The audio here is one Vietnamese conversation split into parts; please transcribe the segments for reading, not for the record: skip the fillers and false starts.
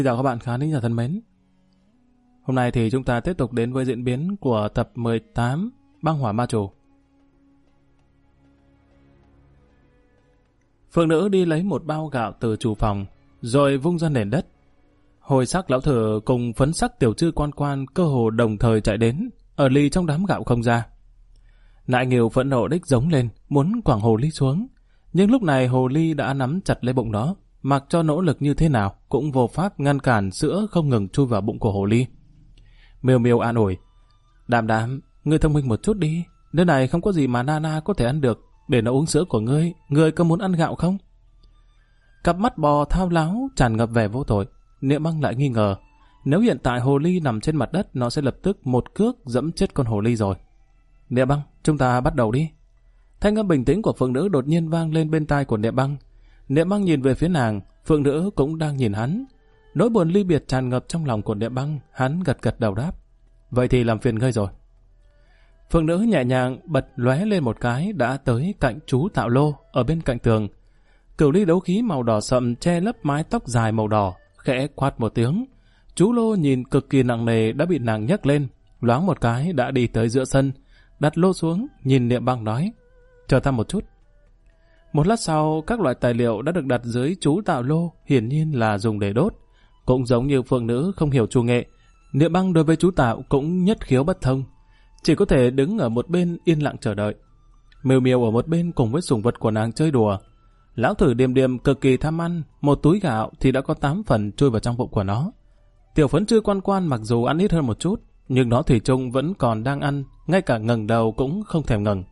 Xin chào các bạn khán thính giả thân mến. Hôm nay thì chúng ta tiếp tục đến với diễn biến của tập 18 Băng Hỏa Ma Chủ. Phượng nữ đi lấy một bao gạo từ chủ phòng, rồi vung ra nền đất. Hồi sắc lão thử cùng phấn sắc tiểu chư quan quan cơ hồ đồng thời chạy đến, ở lì trong đám gạo không ra. Nại Nghiêu phẫn nộ đích giống lên, muốn quẳng hồ ly xuống. Nhưng lúc này hồ ly đã nắm chặt lấy bụng nó, mặc cho nỗ lực như thế nào cũng vô pháp ngăn cản sữa không ngừng chui vào bụng của hồ ly. Miêu Miêu an ủi, Đàm Đàm, ngươi thông minh một chút đi, nơi này không có gì mà Nana có thể ăn được, để nó uống sữa của ngươi, ngươi có muốn ăn gạo không? Cặp mắt bò thao láo tràn ngập vẻ vô tội. Niệm Băng lại nghi ngờ, nếu hiện tại hồ ly nằm trên mặt đất, nó sẽ lập tức một cước dẫm chết con hồ ly rồi. Niệm Băng, chúng ta bắt đầu đi. Thanh âm bình tĩnh của Phượng nữ đột nhiên vang lên bên tai của Niệm Băng. Niệm Băng nhìn về phía nàng, Phượng nữ cũng đang nhìn hắn. Nỗi buồn ly biệt tràn ngập trong lòng của Niệm Băng, hắn gật gật đầu đáp. Vậy thì làm phiền ngươi rồi. Phượng nữ nhẹ nhàng bật lóe lên một cái đã tới cạnh chú Tạo Lô ở bên cạnh tường. Cửu ly đấu khí màu đỏ sậm che lấp mái tóc dài màu đỏ, khẽ quát một tiếng. Chú Lô nhìn cực kỳ nặng nề đã bị nàng nhấc lên, loáng một cái đã đi tới giữa sân, đặt lô xuống, nhìn Niệm Băng nói, chờ ta một chút. Một lát sau, các loại tài liệu đã được đặt dưới chú Tạo Lô, hiển nhiên là dùng để đốt. Cũng giống như Phượng nữ không hiểu chủ nghệ, Niệm Băng đối với chú Tạo cũng nhất khiếu bất thông, chỉ có thể đứng ở một bên yên lặng chờ đợi. Miêu Miêu ở một bên cùng với sủng vật của nàng chơi đùa. Lão thử Điềm Điềm cực kỳ tham ăn, một túi gạo thì đã có 8 phần chui vào trong bụng của nó. Tiểu Phấn Chư Quan Quan mặc dù ăn ít hơn một chút, nhưng nó thủy chung vẫn còn đang ăn, ngay cả ngẩng đầu cũng không thèm ngẩng.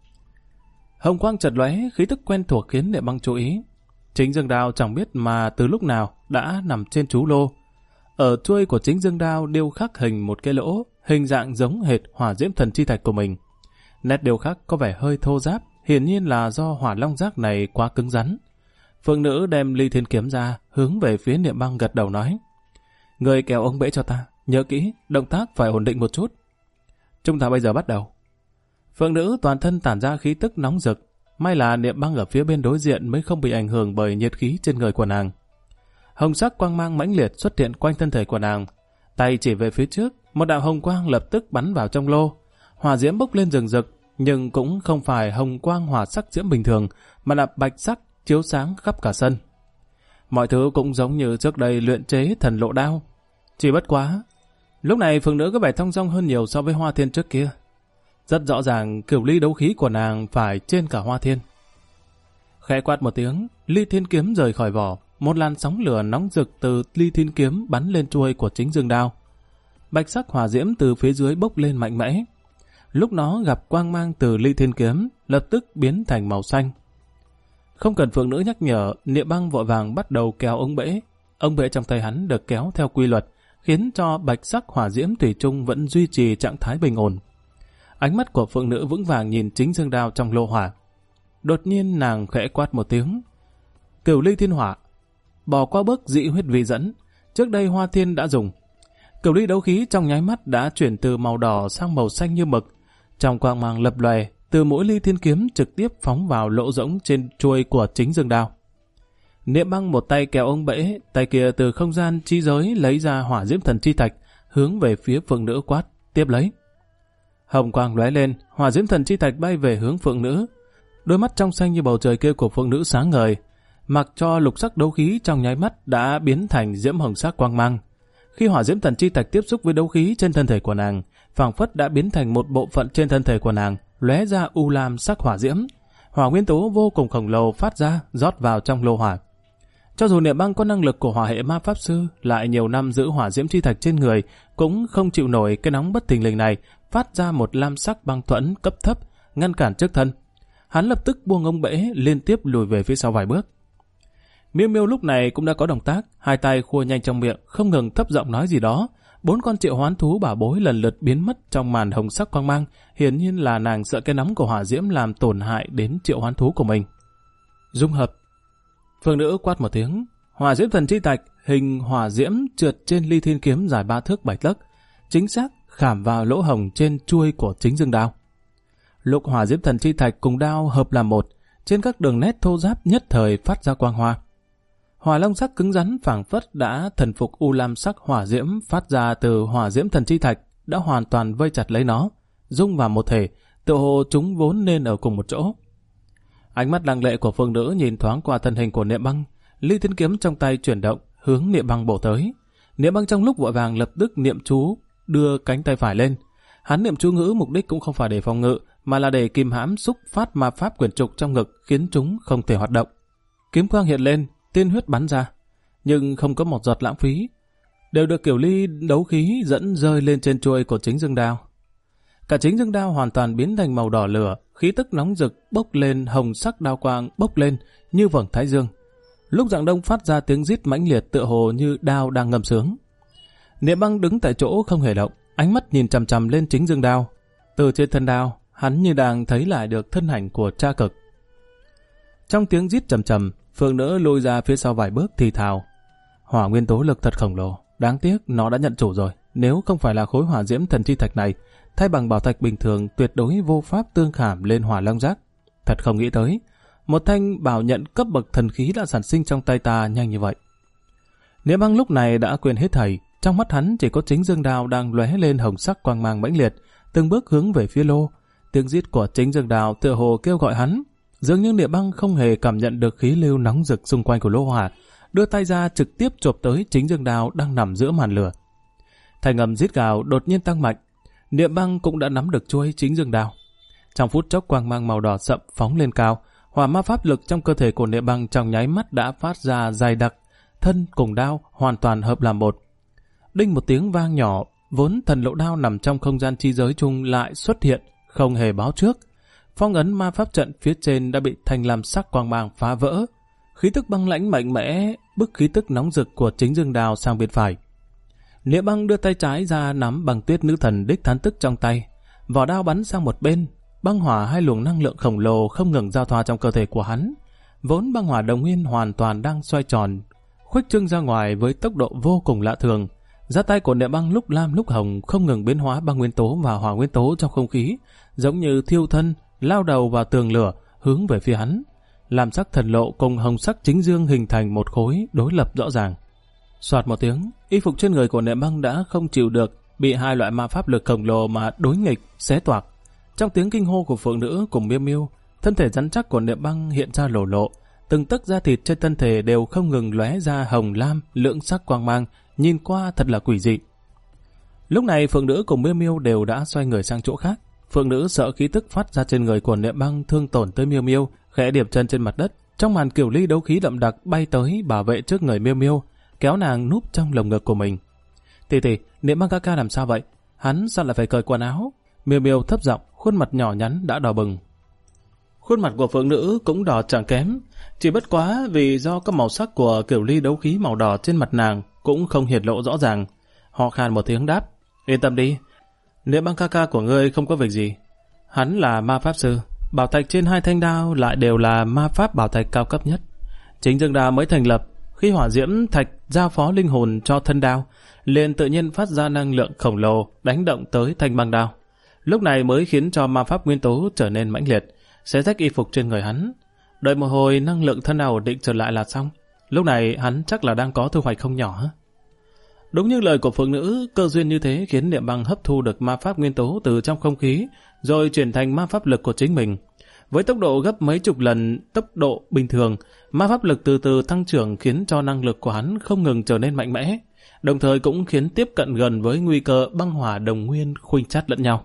Hồng quang chợt lóe, khí tức quen thuộc khiến Niệm Băng chú ý. Chính dương đao chẳng biết mà từ lúc nào đã nằm trên chú lô. Ở chuôi của chính dương đao điêu khắc hình một cái lỗ, hình dạng giống hệt hỏa diễm thần chi thạch của mình. Nét điêu khắc có vẻ hơi thô ráp, hiển nhiên là do hỏa long giác này quá cứng rắn. Phượng nữ đem ly thiên kiếm ra, hướng về phía Niệm Băng gật đầu nói, người kéo ống bể cho ta, nhớ kỹ, động tác phải ổn định một chút. Chúng ta bây giờ bắt đầu. Phượng nữ toàn thân tản ra khí tức nóng rực, may là Niệm Băng ở phía bên đối diện mới không bị ảnh hưởng bởi nhiệt khí trên người của nàng. Hồng sắc quang mang mãnh liệt xuất hiện quanh thân thể của nàng, tay chỉ về phía trước, một đạo hồng quang lập tức bắn vào trong lô. Hỏa diễm bốc lên rừng rực, nhưng cũng không phải hồng quang hỏa sắc diễm bình thường, mà là bạch sắc chiếu sáng khắp cả sân. Mọi thứ cũng giống như trước đây luyện chế thần lộ đao, chỉ bất quá lúc này Phượng nữ có vẻ thong dong hơn nhiều so với Hoa Thiên trước kia. Rất rõ ràng cửu ly đấu khí của nàng phải trên cả Hoa Thiên. Khẽ quát một tiếng, ly thiên kiếm rời khỏi vỏ, một làn sóng lửa nóng rực từ ly thiên kiếm bắn lên chuôi của chính dương đao. Bạch sắc hỏa diễm từ phía dưới bốc lên mạnh mẽ. Lúc nó gặp quang mang từ ly thiên kiếm, lập tức biến thành màu xanh. Không cần Phượng nữ nhắc nhở, Niệm Băng vội vàng bắt đầu kéo ống bể. Ống bể trong tay hắn được kéo theo quy luật, khiến cho bạch sắc hỏa diễm thủy chung vẫn duy trì trạng thái bình ổn. Ánh mắt của Phượng nữ vững vàng nhìn chính dương đao trong lô hỏa. Đột nhiên nàng khẽ quát một tiếng, cửu ly thiên hỏa, bỏ qua bước dị huyết vi dẫn, trước đây Hoa Thiên đã dùng. Cửu ly đấu khí trong nháy mắt đã chuyển từ màu đỏ sang màu xanh như mực, trong quang mang lập lòe, từ mỗi ly thiên kiếm trực tiếp phóng vào lỗ rỗng trên chuôi của chính dương đao. Niệm Băng một tay kéo ống bể, tay kia từ không gian chi giới lấy ra hỏa diễm thần chi thạch, hướng về phía Phượng nữ quát, tiếp lấy. Hồng quang lóe lên, hỏa diễm thần chi thạch bay về hướng Phượng nữ. Đôi mắt trong xanh như bầu trời kia của Phượng nữ sáng ngời, mặc cho lục sắc đấu khí trong nháy mắt đã biến thành diễm hồng sắc quang mang. Khi hỏa diễm thần chi thạch tiếp xúc với đấu khí trên thân thể của nàng, phảng phất đã biến thành một bộ phận trên thân thể của nàng, lóe ra u lam sắc hỏa diễm. Hỏa nguyên tố vô cùng khổng lồ phát ra, rót vào trong lô hỏa. Cho dù Niệm Băng có năng lực của hỏa hệ ma pháp sư, lại nhiều năm giữ hỏa diễm chi thạch trên người, cũng không chịu nổi cái nóng bất thình lình này, phát ra một lam sắc băng thuẫn cấp thấp, ngăn cản trước thân. Hắn lập tức buông ống bể, liên tiếp lùi về phía sau vài bước. Miêu Miêu lúc này cũng đã có động tác, hai tay khua nhanh trong miệng, không ngừng thấp giọng nói gì đó. 4 con triệu hoán thú bảo bối lần lượt biến mất trong màn hồng sắc quang mang, hiển nhiên là nàng sợ cái nóng của hỏa diễm làm tổn hại đến triệu hoán thú của mình. Dung hợp. Phượng nữ quát một tiếng, hỏa diễm thần chi thạch, hình hỏa diễm trượt trên ly thiên kiếm dài 3 thước 7 tấc, chính xác khảm vào lỗ hồng trên chuôi của chính dương đao. Lúc hỏa diễm thần chi thạch cùng đao hợp làm một, trên các đường nét thô ráp nhất thời phát ra quang hoa. Hỏa long sắc cứng rắn phảng phất đã thần phục u lam sắc hỏa diễm phát ra từ hỏa diễm thần chi thạch đã hoàn toàn vây chặt lấy nó, dung vào một thể, tựa hồ chúng vốn nên ở cùng một chỗ. Ánh mắt lặng lệ của phương nữ nhìn thoáng qua thân hình của Niệm Băng, ly thiên kiếm trong tay chuyển động, hướng Niệm Băng bổ tới. Niệm Băng trong lúc vội vàng lập tức niệm chú, đưa cánh tay phải lên. Hắn niệm chú ngữ mục đích cũng không phải để phòng ngự, mà là để kìm hãm xúc phát ma pháp quyển trục trong ngực, khiến chúng không thể hoạt động. Kiếm quang hiện lên, tiên huyết bắn ra, nhưng không có một giọt lãng phí, đều được Kiểu Ly đấu khí dẫn rơi lên trên chuôi của chính dương đao. Cả chính dương đao hoàn toàn biến thành màu đỏ lửa, khí tức nóng rực bốc lên, hồng sắc đao quang bốc lên như vầng thái dương. Lúc Dạng Đông phát ra tiếng rít mãnh liệt tựa hồ như đao đang ngâm sướng. Niệm Băng đứng tại chỗ không hề động, ánh mắt nhìn chằm chằm lên chính dương đao. Từ trên thân đao, hắn như đang thấy lại được thân ảnh của Tra Cực. Trong tiếng rít trầm trầm, Phượng Nữ lùi ra phía sau vài bước thì thào: hỏa nguyên tố lực thật khổng lồ, đáng tiếc nó đã nhận chủ rồi. Nếu không phải là khối hỏa diễm thần chi thạch này, thay bằng bảo thạch bình thường tuyệt đối vô pháp tương khảm lên hỏa long giác. Thật không nghĩ tới, một thanh bảo nhận cấp bậc thần khí đã sản sinh trong tay ta nhanh như vậy. Niệm Băng lúc này đã quên hết thảy, trong mắt hắn chỉ có chính dương đao đang lóe lên hồng sắc quang mang mãnh liệt, từng bước hướng về phía lô. Tiếng rít của chính dương đao tựa hồ kêu gọi hắn. Dường như Niệm Băng không hề cảm nhận được khí lưu nóng rực xung quanh của lô hỏa, đưa tay ra trực tiếp chộp tới chính dương đao đang nằm giữa màn lửa. Thanh âm rít gào đột nhiên tăng mạnh. Niệm Băng cũng đã nắm được chuôi chính dương đao. Trong phút chốc quang mang màu đỏ sậm phóng lên cao, hỏa ma pháp lực trong cơ thể của Niệm Băng trong nháy mắt đã phát ra dày đặc, thân cùng đao hoàn toàn hợp làm một. Đinh một tiếng vang nhỏ, vốn thần lộ đao nằm trong không gian chi giới chung lại xuất hiện, không hề báo trước. Phong ấn ma pháp trận phía trên đã bị thanh lam sắc quang mang phá vỡ. Khí tức băng lãnh mạnh mẽ bức khí tức nóng rực của chính dương đao sang bên phải. Niệm Băng đưa tay trái ra nắm băng tuyết nữ thần đích thán tức trong tay, vỏ đao bắn sang một bên. Băng hỏa hai luồng năng lượng khổng lồ không ngừng giao thoa trong cơ thể của hắn. Vốn băng hỏa đồng nguyên hoàn toàn đang xoay tròn, khuếch trương ra ngoài với tốc độ vô cùng lạ thường. Ra tay của Niệm Băng lúc lam lúc hồng không ngừng biến hóa băng nguyên tố và hỏa nguyên tố trong không khí, giống như thiêu thân lao đầu vào tường lửa hướng về phía hắn. Lam sắc thần lộ cùng hồng sắc chính dương hình thành một khối đối lập rõ ràng. Soạt một tiếng, y phục trên người của Niệm Băng đã không chịu được, bị hai loại ma pháp lực khổng lồ mà đối nghịch xé toạc. Trong tiếng kinh hô của Phượng Nữ cùng Miêu Miêu, thân thể rắn chắc của Niệm Băng hiện ra lổ lộ, từng tấc da thịt trên thân thể đều không ngừng lóe ra hồng lam lưỡng sắc quang mang, nhìn qua thật là quỷ dị. Lúc này Phượng Nữ cùng Miêu Miêu đều đã xoay người sang chỗ khác. Phượng Nữ sợ khí tức phát ra trên người của Niệm Băng thương tổn tới Miêu Miêu, khẽ điểm chân trên mặt đất, trong màn Kiểu Ly đấu khí đậm đặc bay tới bảo vệ trước người Miêu Miêu, kéo nàng núp trong lồng ngực của mình. Tỷ, Niệm Băng ca ca làm sao vậy? Hắn sao lại phải cởi quần áo? Miêu Miêu thấp giọng, khuôn mặt nhỏ nhắn đã đỏ bừng. Khuôn mặt của Phượng Nữ cũng đỏ chẳng kém, chỉ bất quá vì do có màu sắc của Kiểu Ly đấu khí màu đỏ trên mặt nàng cũng không hiển lộ rõ ràng. Họ khan một tiếng đáp: yên tâm đi, Niệm Băng ca ca của ngươi không có việc gì. Hắn là ma pháp sư, bảo thạch trên hai thanh đao lại đều là ma pháp bảo thạch cao cấp nhất. Chính dương đao mới thành lập, khi hỏa diễm thạch giao phó linh hồn cho thân đao, liền tự nhiên phát ra năng lượng khổng lồ đánh động tới thanh băng đao. Lúc này mới khiến cho ma pháp nguyên tố trở nên mãnh liệt, xé rách y phục trên người hắn. Đợi một hồi năng lượng thân đao ổn định trở lại là xong. Lúc này hắn chắc là đang có thu hoạch không nhỏ. Đúng như lời của Phượng Nữ, cơ duyên như thế khiến Niệm Băng hấp thu được ma pháp nguyên tố từ trong không khí, rồi chuyển thành ma pháp lực của chính mình. Với tốc độ gấp mấy chục lần tốc độ bình thường, ma pháp lực từ từ tăng trưởng khiến cho năng lực của hắn không ngừng trở nên mạnh mẽ, đồng thời cũng khiến tiếp cận gần với nguy cơ băng hỏa đồng nguyên khuynh chát lẫn nhau.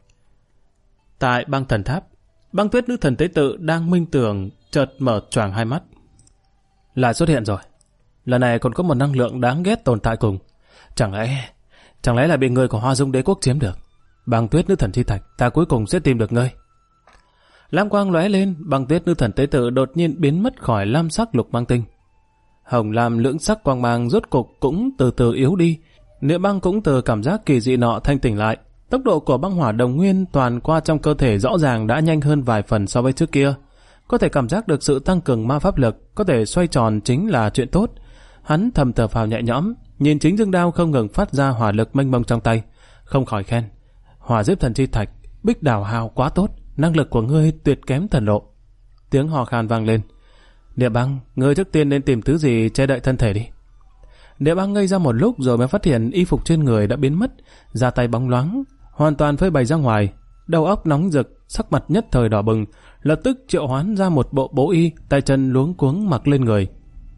Tại băng thần tháp, băng tuyết nữ thần tế tự đang minh tưởng chợt mở choàng hai mắt. Lại xuất hiện rồi. Lần này còn có một năng lượng đáng ghét tồn tại cùng. Chẳng lẽ là bị người của Hoa Dung đế quốc chiếm được? Băng tuyết nữ thần chi thạch, ta cuối cùng sẽ tìm được ngươi. Lam quang lóe lên, băng tuyết nữ thần tế tự đột nhiên biến mất khỏi lam sắc lục mang tinh. Hồng lam lưỡng sắc quang mang rốt cục cũng từ từ yếu đi. Niệm Băng cũng từ cảm giác kỳ dị nọ thanh tỉnh lại. Tốc độ của băng hỏa đồng nguyên toàn qua trong cơ thể rõ ràng đã nhanh hơn vài phần so với trước kia. Có thể cảm giác được sự tăng cường ma pháp lực, có thể xoay tròn chính là chuyện tốt. Hắn thầm thở phào nhẹ nhõm, nhìn chính dương đao không ngừng phát ra hỏa lực mênh mông trong tay, không khỏi khen: hỏa diễm thần chi thạch, bích đào hào quá tốt, năng lực của ngươi tuyệt kém thần lộ. Tiếng hò khan vang lên. Niệm Băng, ngươi trước tiên nên tìm thứ gì che đậy thân thể đi. Niệm Băng ngây ra một lúc rồi mới phát hiện y phục trên người đã biến mất, da tay bóng loáng, hoàn toàn phơi bày ra ngoài. Đầu óc nóng rực, sắc mặt nhất thời đỏ bừng, lập tức triệu hoán ra một bộ bố y, tay chân luống cuống mặc lên người.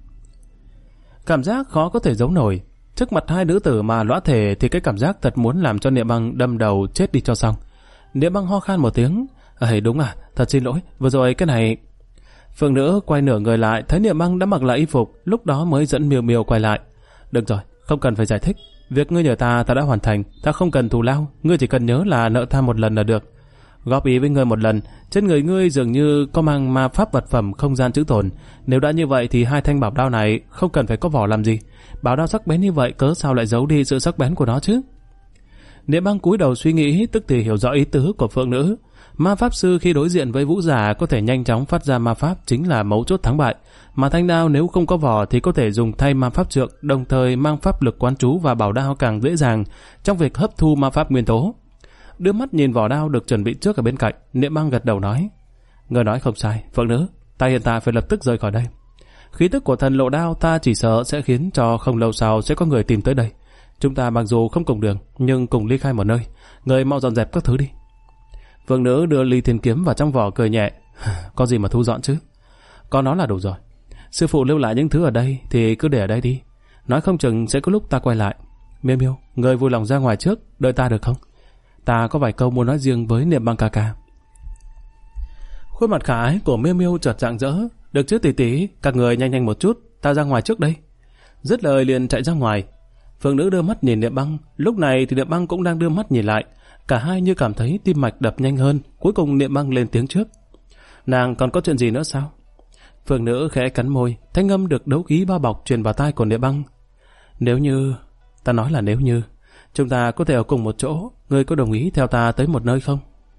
Cảm giác khó có thể giấu nổi. Trước mặt hai nữ tử mà lõa thể thì cái cảm giác thật muốn làm cho Niệm Băng đâm đầu chết đi cho xong. Niệm Băng ho khan một tiếng. Đúng à, thật xin lỗi, vừa rồi cái này... Phượng nữ quay nửa người lại, thấy Niệm Băng đã mặc lại y phục, lúc đó mới dẫn Miêu Miêu quay lại. Được rồi, không cần phải giải thích. Việc ngươi nhờ ta đã hoàn thành, ta không cần thù lao, ngươi chỉ cần nhớ là nợ ta một lần là được. Góp ý với ngươi một lần, trên người ngươi dường như có mang ma pháp vật phẩm không gian trữ tồn. Nếu đã như vậy thì hai thanh bảo đao này không cần phải có vỏ làm gì. Bảo đao sắc bén như vậy cớ sao lại giấu đi sự sắc bén của nó chứ? Niệm Băng cúi đầu suy nghĩ, tức thì hiểu rõ ý tứ của Phượng nữ. Ma pháp sư khi đối diện với vũ giả có thể nhanh chóng phát ra ma pháp chính là mấu chốt thắng bại. Mà thanh đao nếu không có vỏ thì có thể dùng thay ma pháp trượng, đồng thời mang pháp lực quán trú và bảo đao càng dễ dàng trong việc hấp thu ma pháp nguyên tố. Đưa mắt nhìn vỏ đao được chuẩn bị trước ở bên cạnh, Niệm Băng gật đầu nói: Người nói không sai, Phượng nữ, ta hiện tại phải lập tức rời khỏi đây. Khí tức của thần lộ đao ta chỉ sợ sẽ khiến cho không lâu sau sẽ có người tìm tới đây. Chúng ta mặc dù không cùng đường, nhưng cùng ly khai một nơi. Người mau dọn dẹp các thứ đi. Phượng nữ đưa ly thiên kiếm vào trong vỏ cười nhẹ. Có gì mà thu dọn chứ? Có nó là đủ rồi. Sư phụ lưu lại những thứ ở đây thì cứ để ở đây đi. Nói không chừng sẽ có lúc ta quay lại. Miêu Miêu, người vui lòng ra ngoài trước, đợi ta được không? Ta có vài câu muốn nói riêng với Niệm Băng ca ca. Khuôn mặt khả ái của Miêu Miêu chợt rạng rỡ. Được chứ tỷ tỷ, các người nhanh nhanh một chút, ta ra ngoài trước đây. Dứt lời liền chạy ra ngoài. Phượng nữ đưa mắt nhìn Niệm Băng, lúc này thì Niệm Băng cũng đang đưa mắt nhìn lại. Cả hai như cảm thấy tim mạch đập nhanh hơn. Cuối cùng Niệm Băng lên tiếng trước. Nàng còn có chuyện gì nữa sao? Phượng nữ khẽ cắn môi, thanh âm được đấu khí bao bọc truyền vào tai của Niệm Băng. Nếu như, ta nói là nếu như, chúng ta có thể ở cùng một chỗ, ngươi có đồng ý theo ta tới một nơi không?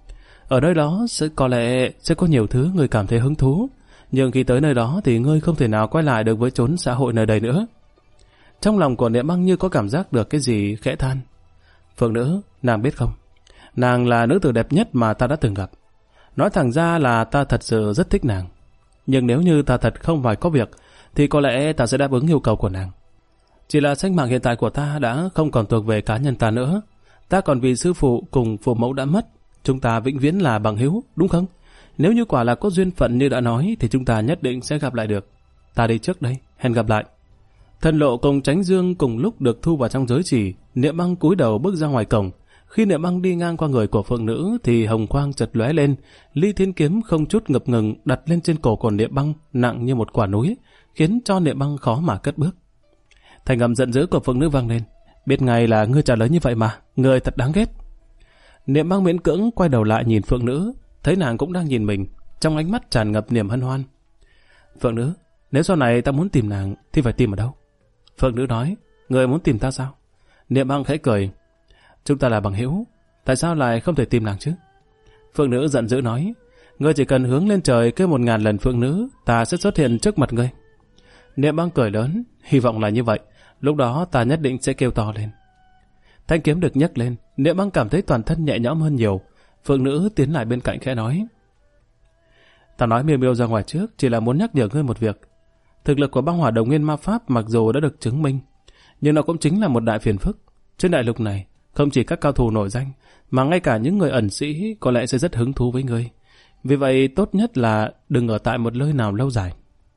Ở nơi đó có lẽ sẽ có nhiều thứ ngươi cảm thấy hứng thú, nhưng khi tới nơi đó thì ngươi không thể nào quay lại được với chốn xã hội nơi đây nữa. Trong lòng của Niệm Băng như có cảm giác được cái gì khẽ than. Phượng nữ, nàng biết không? Nàng là nữ tử đẹp nhất mà ta đã từng gặp. Nói thẳng ra là ta thật sự rất thích nàng. Nhưng nếu như ta thật không phải có việc, thì có lẽ ta sẽ đáp ứng yêu cầu của nàng. Chỉ là sinh mạng hiện tại của ta đã không còn thuộc về cá nhân ta nữa. Ta còn vì sư phụ cùng phụ mẫu đã mất. Chúng ta vĩnh viễn là bằng hữu, đúng không? Nếu như quả là có duyên phận như đã nói thì chúng ta nhất định sẽ gặp lại được. Ta đi trước đây, hẹn gặp lại. Thần lộ cùng Chánh Dương cùng lúc được thu vào trong giới chỉ. Niệm Băng cúi đầu bước ra ngoài cổng. Khi Niệm Băng đi ngang qua người của Phượng nữ thì hồng quang chợt lóe lên, ly thiên kiếm không chút ngập ngừng đặt lên trên cổ của Niệm Băng nặng như một quả núi, khiến cho Niệm Băng khó mà cất bước. Thanh âm giận dữ của Phượng nữ vang lên. Biết ngay là ngươi trả lời như vậy mà, ngươi thật đáng ghét. Niệm Băng miễn cưỡng quay đầu lại nhìn Phượng nữ, thấy nàng cũng đang nhìn mình, trong ánh mắt tràn ngập niềm hân hoan. Phượng nữ, nếu sau này ta muốn tìm nàng thì phải tìm ở đâu? Phượng nữ nói, ngươi muốn tìm ta sao? Niệm Băng khẽ cười. Chúng ta là bằng hữu, tại sao lại không thể tìm nàng chứ? Phượng nữ giận dữ nói, ngươi chỉ cần hướng lên trời kêu 1000 lần Phượng nữ, ta sẽ xuất hiện trước mặt ngươi. Niệm Băng cười lớn, hy vọng là như vậy, lúc đó ta nhất định sẽ kêu to lên. Thanh kiếm được nhấc lên, Niệm Băng cảm thấy toàn thân nhẹ nhõm hơn nhiều. Phượng nữ tiến lại bên cạnh khẽ nói, ta nói Miêu Miêu ra ngoài trước chỉ là muốn nhắc nhở ngươi một việc. Thực lực của băng hỏa đồng nguyên ma pháp mặc dù đã được chứng minh, nhưng nó cũng chính là một đại phiền phức. Trên đại lục này, không chỉ các cao thủ nổi danh, mà ngay cả những người ẩn sĩ có lẽ sẽ rất hứng thú với ngươi. Vì vậy tốt nhất là đừng ở tại một nơi nào lâu dài.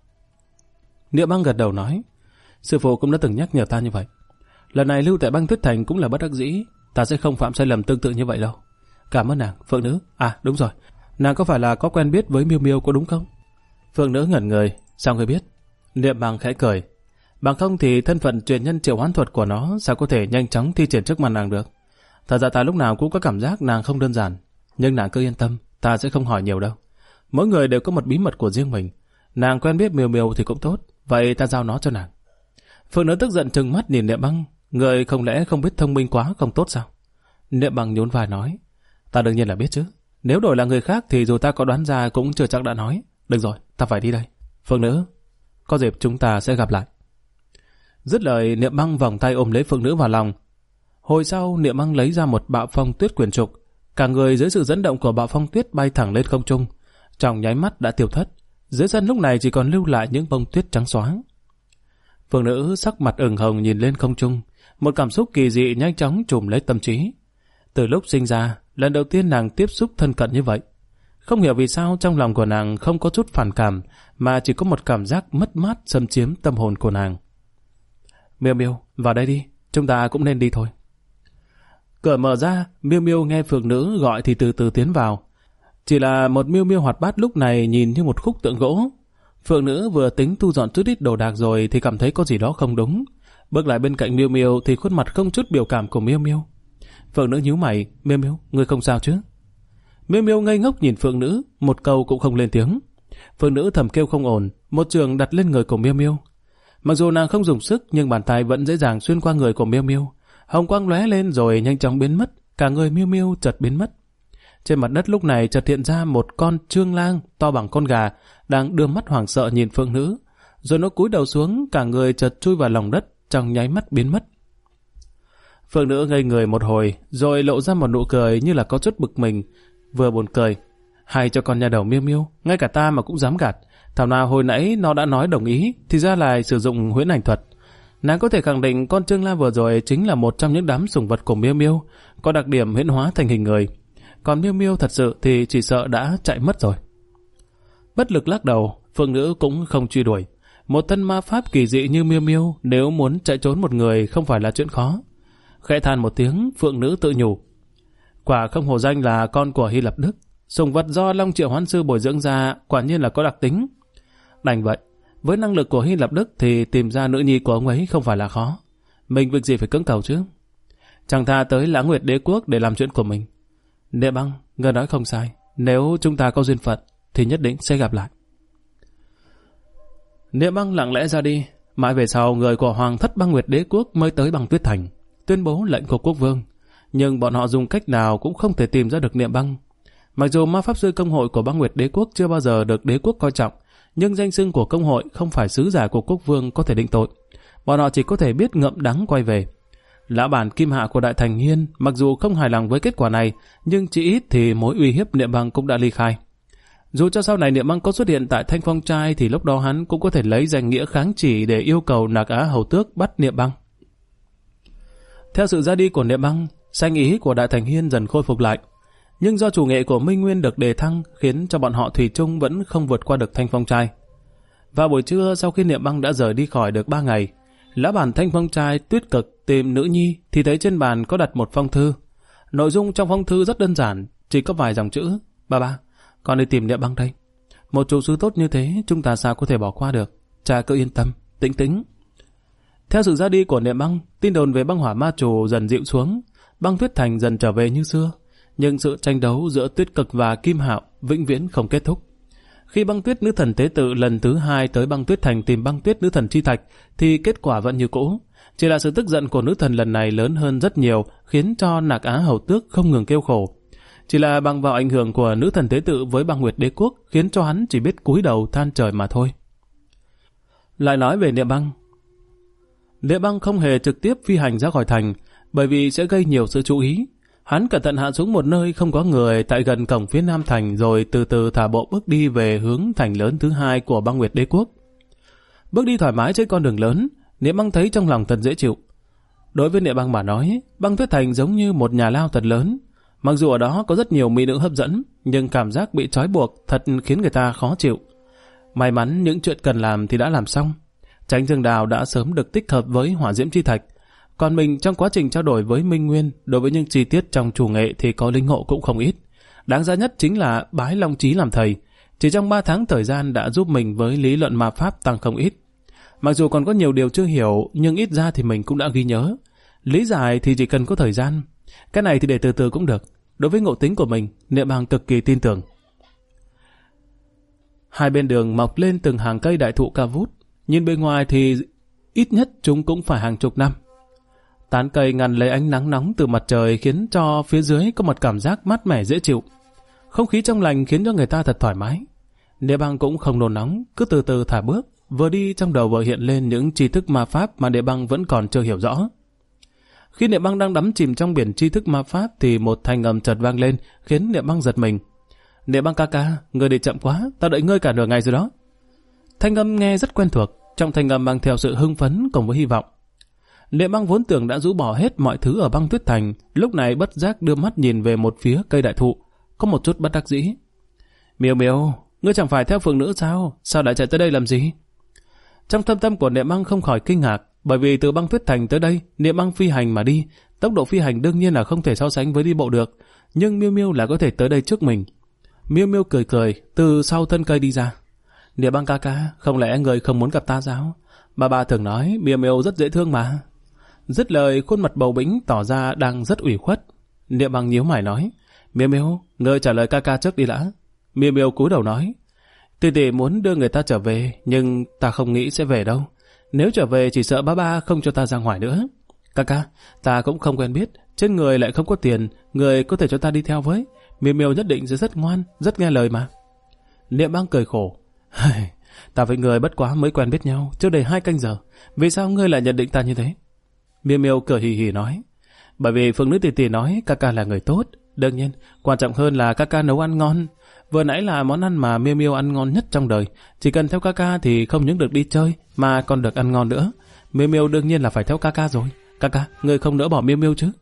Niệm Băng gật đầu nói, sư phụ cũng đã từng nhắc nhở ta như vậy. Lần này lưu tại Băng Tuyết Thành cũng là bất đắc dĩ, ta sẽ không phạm sai lầm tương tự như vậy đâu. Cảm ơn nàng, Phượng nữ. À đúng rồi, nàng có phải là có quen biết với Miêu Miêu có đúng không? Phượng nữ ngẩn người, sao ngươi biết? Niệm Băng khẽ cười. Bằng không thì thân phận truyền nhân triệu hoán thuật của nó sao có thể nhanh chóng thi triển trước mặt nàng được. Thật ra ta lúc nào cũng có cảm giác nàng không đơn giản, nhưng nàng cứ yên tâm, ta sẽ không hỏi nhiều đâu. Mỗi người đều có một bí mật của riêng mình. Nàng quen biết Miêu Miêu thì cũng tốt, vậy ta giao nó cho nàng. Phượng nữ tức giận trừng mắt nhìn Niệm Băng, người không lẽ không biết thông minh quá không tốt sao? Niệm Băng nhún vai nói, ta đương nhiên là biết chứ. Nếu đổi là người khác thì dù ta có đoán ra cũng chưa chắc đã nói. Được rồi, ta phải đi đây. Phượng nữ, có dịp chúng ta sẽ gặp lại. Dứt lời, Niệm Băng vòng tay ôm lấy Phượng nữ vào lòng. Hồi sau, Niệm Băng lấy ra một bạo phong tuyết quyển trục, cả người dưới sự dẫn động của bạo phong tuyết bay thẳng lên không trung, trong nháy mắt đã tiêu thất. Dưới sân lúc này chỉ còn lưu lại những bông tuyết trắng xóa. Phượng nữ sắc mặt ửng hồng nhìn lên không trung, một cảm xúc kỳ dị nhanh chóng trùm lấy tâm trí. Từ lúc sinh ra, lần đầu tiên nàng tiếp xúc thân cận như vậy. Không hiểu vì sao trong lòng của nàng không có chút phản cảm, mà chỉ có một cảm giác mất mát xâm chiếm tâm hồn của nàng. Miêu Miêu, vào đây đi, chúng ta cũng nên đi thôi. Cửa mở ra, Miêu Miêu nghe Phượng nữ gọi thì từ từ tiến vào. Chỉ là một Miêu Miêu hoạt bát lúc này nhìn như một khúc tượng gỗ. Phượng nữ vừa tính thu dọn chút ít đồ đạc rồi thì cảm thấy có gì đó không đúng. Bước lại bên cạnh Miêu Miêu thì khuôn mặt không chút biểu cảm của Miêu Miêu. Phượng nữ nhíu mày, Miêu Miêu, ngươi không sao chứ? Miêu Miêu ngây ngốc nhìn Phượng nữ, một câu cũng không lên tiếng. Phượng nữ thầm kêu không ổn, một trường đặt lên người của Miêu Miêu. Mặc dù nàng không dùng sức nhưng bàn tay vẫn dễ dàng xuyên qua người của Miêu Miêu. Hồng quang lóe lên rồi nhanh chóng biến mất, cả người Miêu Miêu chợt biến mất. Trên mặt đất lúc này chợt hiện ra một con trương lang to bằng con gà, đang đưa mắt hoảng sợ nhìn Phượng nữ, rồi nó cúi đầu xuống, cả người chợt chui vào lòng đất, trong nháy mắt biến mất. Phượng nữ ngây người một hồi, rồi lộ ra một nụ cười như là có chút bực mình, vừa buồn cười. Hay cho con nhà đầu Miêu Miêu, ngay cả ta mà cũng dám gạt. Thảo nào hồi nãy nó đã nói đồng ý, thì ra là sử dụng huyễn ảnh thuật. Nàng có thể khẳng định con trương lang vừa rồi chính là một trong những đám sủng vật của Miêu Miêu, có đặc điểm huyễn hóa thành hình người. Còn Miêu Miêu thật sự thì chỉ sợ đã chạy mất rồi. Bất lực lắc đầu, Phượng nữ cũng không truy đuổi. Một thân ma pháp kỳ dị như Miêu Miêu nếu muốn chạy trốn một người không phải là chuyện khó. Khẽ than một tiếng, Phượng nữ tự nhủ. Quả không hổ danh là con của Hy Lạp Đức. Sủng vật do Long Triệu Hoán Sư bồi dưỡng ra quả nhiên là có đặc tính. Đành vậy, với năng lực của Hy Lạp Đức thì tìm ra nữ nhi của ông ấy không phải là khó. Mình việc gì phải cưỡng cầu chứ? Chẳng thà tới Lã Nguyệt Đế Quốc để làm chuyện của mình. Địa Băng, ngươi nói không sai. Nếu chúng ta có duyên phận thì nhất định sẽ gặp lại. Địa Băng lặng lẽ ra đi. Mãi về sau, người của Hoàng thất Băng Nguyệt Đế Quốc mới tới Băng Tuyết Thành, tuyên bố lệnh của quốc vương. Nhưng bọn họ dùng cách nào cũng không thể tìm ra được Niệm Băng. Mặc dù ma pháp sư công hội của Băng Nguyệt Đế Quốc chưa bao giờ được đế quốc coi trọng, nhưng danh xưng của công hội không phải sứ giả của quốc vương có thể định tội. Bọn họ chỉ có thể biết ngậm đắng quay về. Lão bản Kim Hạ của Đại Thành Hiên mặc dù không hài lòng với kết quả này, nhưng chỉ ít thì mối uy hiếp Niệm Băng cũng đã ly khai. Dù cho sau này Niệm Băng có xuất hiện tại Thanh Phong Trai thì lúc đó hắn cũng có thể lấy danh nghĩa kháng chỉ để yêu cầu Nạc Á Hầu Tước bắt Niệm Băng. Theo sự ra đi của Niệm Băng, danh ý của Đại Thành Hiên dần khôi phục lại. Nhưng do chủ nghệ của Minh Nguyên được đề thăng khiến cho bọn họ thủy chung vẫn không vượt qua được Thanh Phong Trai. Vào buổi trưa sau khi Niệm Băng đã rời đi khỏi được 3 ngày, lão bản Thanh Phong Trai Tuyết Cực tìm nữ nhi thì thấy trên bàn có đặt một phong thư. Nội dung trong phong thư rất đơn giản, chỉ có vài dòng chữ. Ba, con đi tìm Niệm Băng đây. Một chủ sứ tốt như thế chúng ta sao có thể bỏ qua được. Cha cứ yên tâm, tĩnh tĩnh. Theo sự ra đi của Niệm Băng, tin đồn về băng hỏa ma chủ dần dịu xuống, Băng Tuyết Thành dần trở về như xưa. Nhưng sự tranh đấu giữa Tuyết Cực và Kim Hạo vĩnh viễn không kết thúc. Khi Băng Tuyết Nữ Thần Tế Tự lần thứ 2 tới Băng Tuyết Thành tìm Băng Tuyết Nữ Thần Chi Thạch thì kết quả vẫn như cũ. Chỉ là sự tức giận của nữ thần lần này lớn hơn rất nhiều, khiến cho Nạc Á Hầu Tước không ngừng kêu khổ. Chỉ là bằng vào ảnh hưởng của Nữ Thần Tế Tự với Băng Nguyệt Đế Quốc khiến cho hắn chỉ biết cúi đầu than trời mà thôi. Lại nói về Niệm Băng. Niệm Băng không hề trực tiếp phi hành ra khỏi thành, bởi vì sẽ gây nhiều sự chú ý. Hắn cẩn thận hạ xuống một nơi không có người tại gần cổng phía nam thành, rồi từ từ thả bộ bước đi về hướng thành lớn thứ 2 của Băng Nguyệt Đế Quốc. Bước đi thoải mái trên con đường lớn, Niệm Băng thấy trong lòng thật dễ chịu. Đối với Niệm Băng mà nói, Băng Tuyết Thành giống như một nhà lao thật lớn. Mặc dù ở đó có rất nhiều mỹ nữ hấp dẫn, nhưng cảm giác bị trói buộc thật khiến người ta khó chịu. May mắn những chuyện cần làm thì đã làm xong. Chánh Dương Đào đã sớm được tích hợp với Hỏa Diễm Chi Thạch. Còn mình trong quá trình trao đổi với Minh Nguyên, đối với những chi tiết trong chủ nghệ thì có linh ngộ cũng không ít. Đáng giá nhất chính là bái Long Chí làm thầy. Chỉ trong 3 tháng thời gian đã giúp mình với lý luận ma pháp tăng không ít. Mặc dù còn có nhiều điều chưa hiểu, nhưng ít ra thì mình cũng đã ghi nhớ. Lý giải thì chỉ cần có thời gian. Cái này thì để từ từ cũng được. Đối với ngộ tính của mình, Niệm Băng cực kỳ tin tưởng. Hai bên đường mọc lên từng hàng cây đại thụ cao vút. Nhìn bên ngoài thì ít nhất chúng cũng phải hàng chục năm. Tán cây ngăn lấy ánh nắng nóng từ mặt trời khiến cho phía dưới có một cảm giác mát mẻ dễ chịu. Không khí trong lành khiến cho người ta thật thoải mái. Niệm Băng cũng không nôn nóng, cứ từ từ thả bước, vừa đi trong đầu vừa hiện lên những tri thức ma pháp mà Niệm Băng vẫn còn chưa hiểu rõ. Khi Niệm Băng đang đắm chìm trong biển tri thức ma pháp thì một thanh âm chợt vang lên khiến Niệm Băng giật mình. Niệm Băng ca ca, ngươi đi chậm quá, ta đợi ngươi cả nửa ngày rồi đó. Thanh âm nghe rất quen thuộc, trong thanh âm mang theo sự hưng phấn cùng với hy vọng. Niệm Băng vốn tưởng đã rũ bỏ hết mọi thứ ở Băng Tuyết Thành, lúc này bất giác đưa mắt nhìn về một phía cây đại thụ, có một chút bất đắc dĩ. Miêu Miêu, ngươi chẳng phải theo phượng nữ sao? Sao lại chạy tới đây làm gì? Trong thâm tâm của Niệm Băng không khỏi kinh ngạc, bởi vì từ Băng Tuyết Thành tới đây, Niệm Băng phi hành mà đi, tốc độ phi hành đương nhiên là không thể so sánh với đi bộ được, nhưng Miêu Miêu là có thể tới đây trước mình. Miêu Miêu cười cười từ sau thân cây đi ra. Niệm Băng ca ca, không lẽ người không muốn gặp ta sao? Bà thường nói Miêu Miêu rất dễ thương mà. Dứt lời, khuôn mặt bầu bĩnh tỏ ra đang rất ủy khuất. Niệm Băng nhíu mày nói, Miêu Miêu, ngươi trả lời ca ca trước đi đã. Miêu Miêu cúi đầu nói, tỷ tỷ muốn đưa người ta trở về, nhưng ta không nghĩ sẽ về đâu. Nếu trở về chỉ sợ ba không cho ta ra ngoài nữa. Ca ca, ta cũng không quen biết, trên người lại không có tiền, người có thể cho ta đi theo với. Miêu Miêu nhất định sẽ rất ngoan, rất nghe lời mà. Niệm Băng cười khổ, ta với người bất quá mới quen biết nhau, chưa đầy 2 canh giờ, vì sao ngươi lại nhận định ta như thế? Miêu Miêu cười hì hì nói, bởi vì Phượng nữ tỷ tỷ nói ca ca là người tốt, đương nhiên, quan trọng hơn là ca ca nấu ăn ngon. Vừa nãy là món ăn mà Miêu Miêu ăn ngon nhất trong đời, chỉ cần theo ca ca thì không những được đi chơi mà còn được ăn ngon nữa. Miêu Miêu đương nhiên là phải theo ca ca rồi. Ca ca, ngươi không nỡ bỏ Miêu Miêu chứ?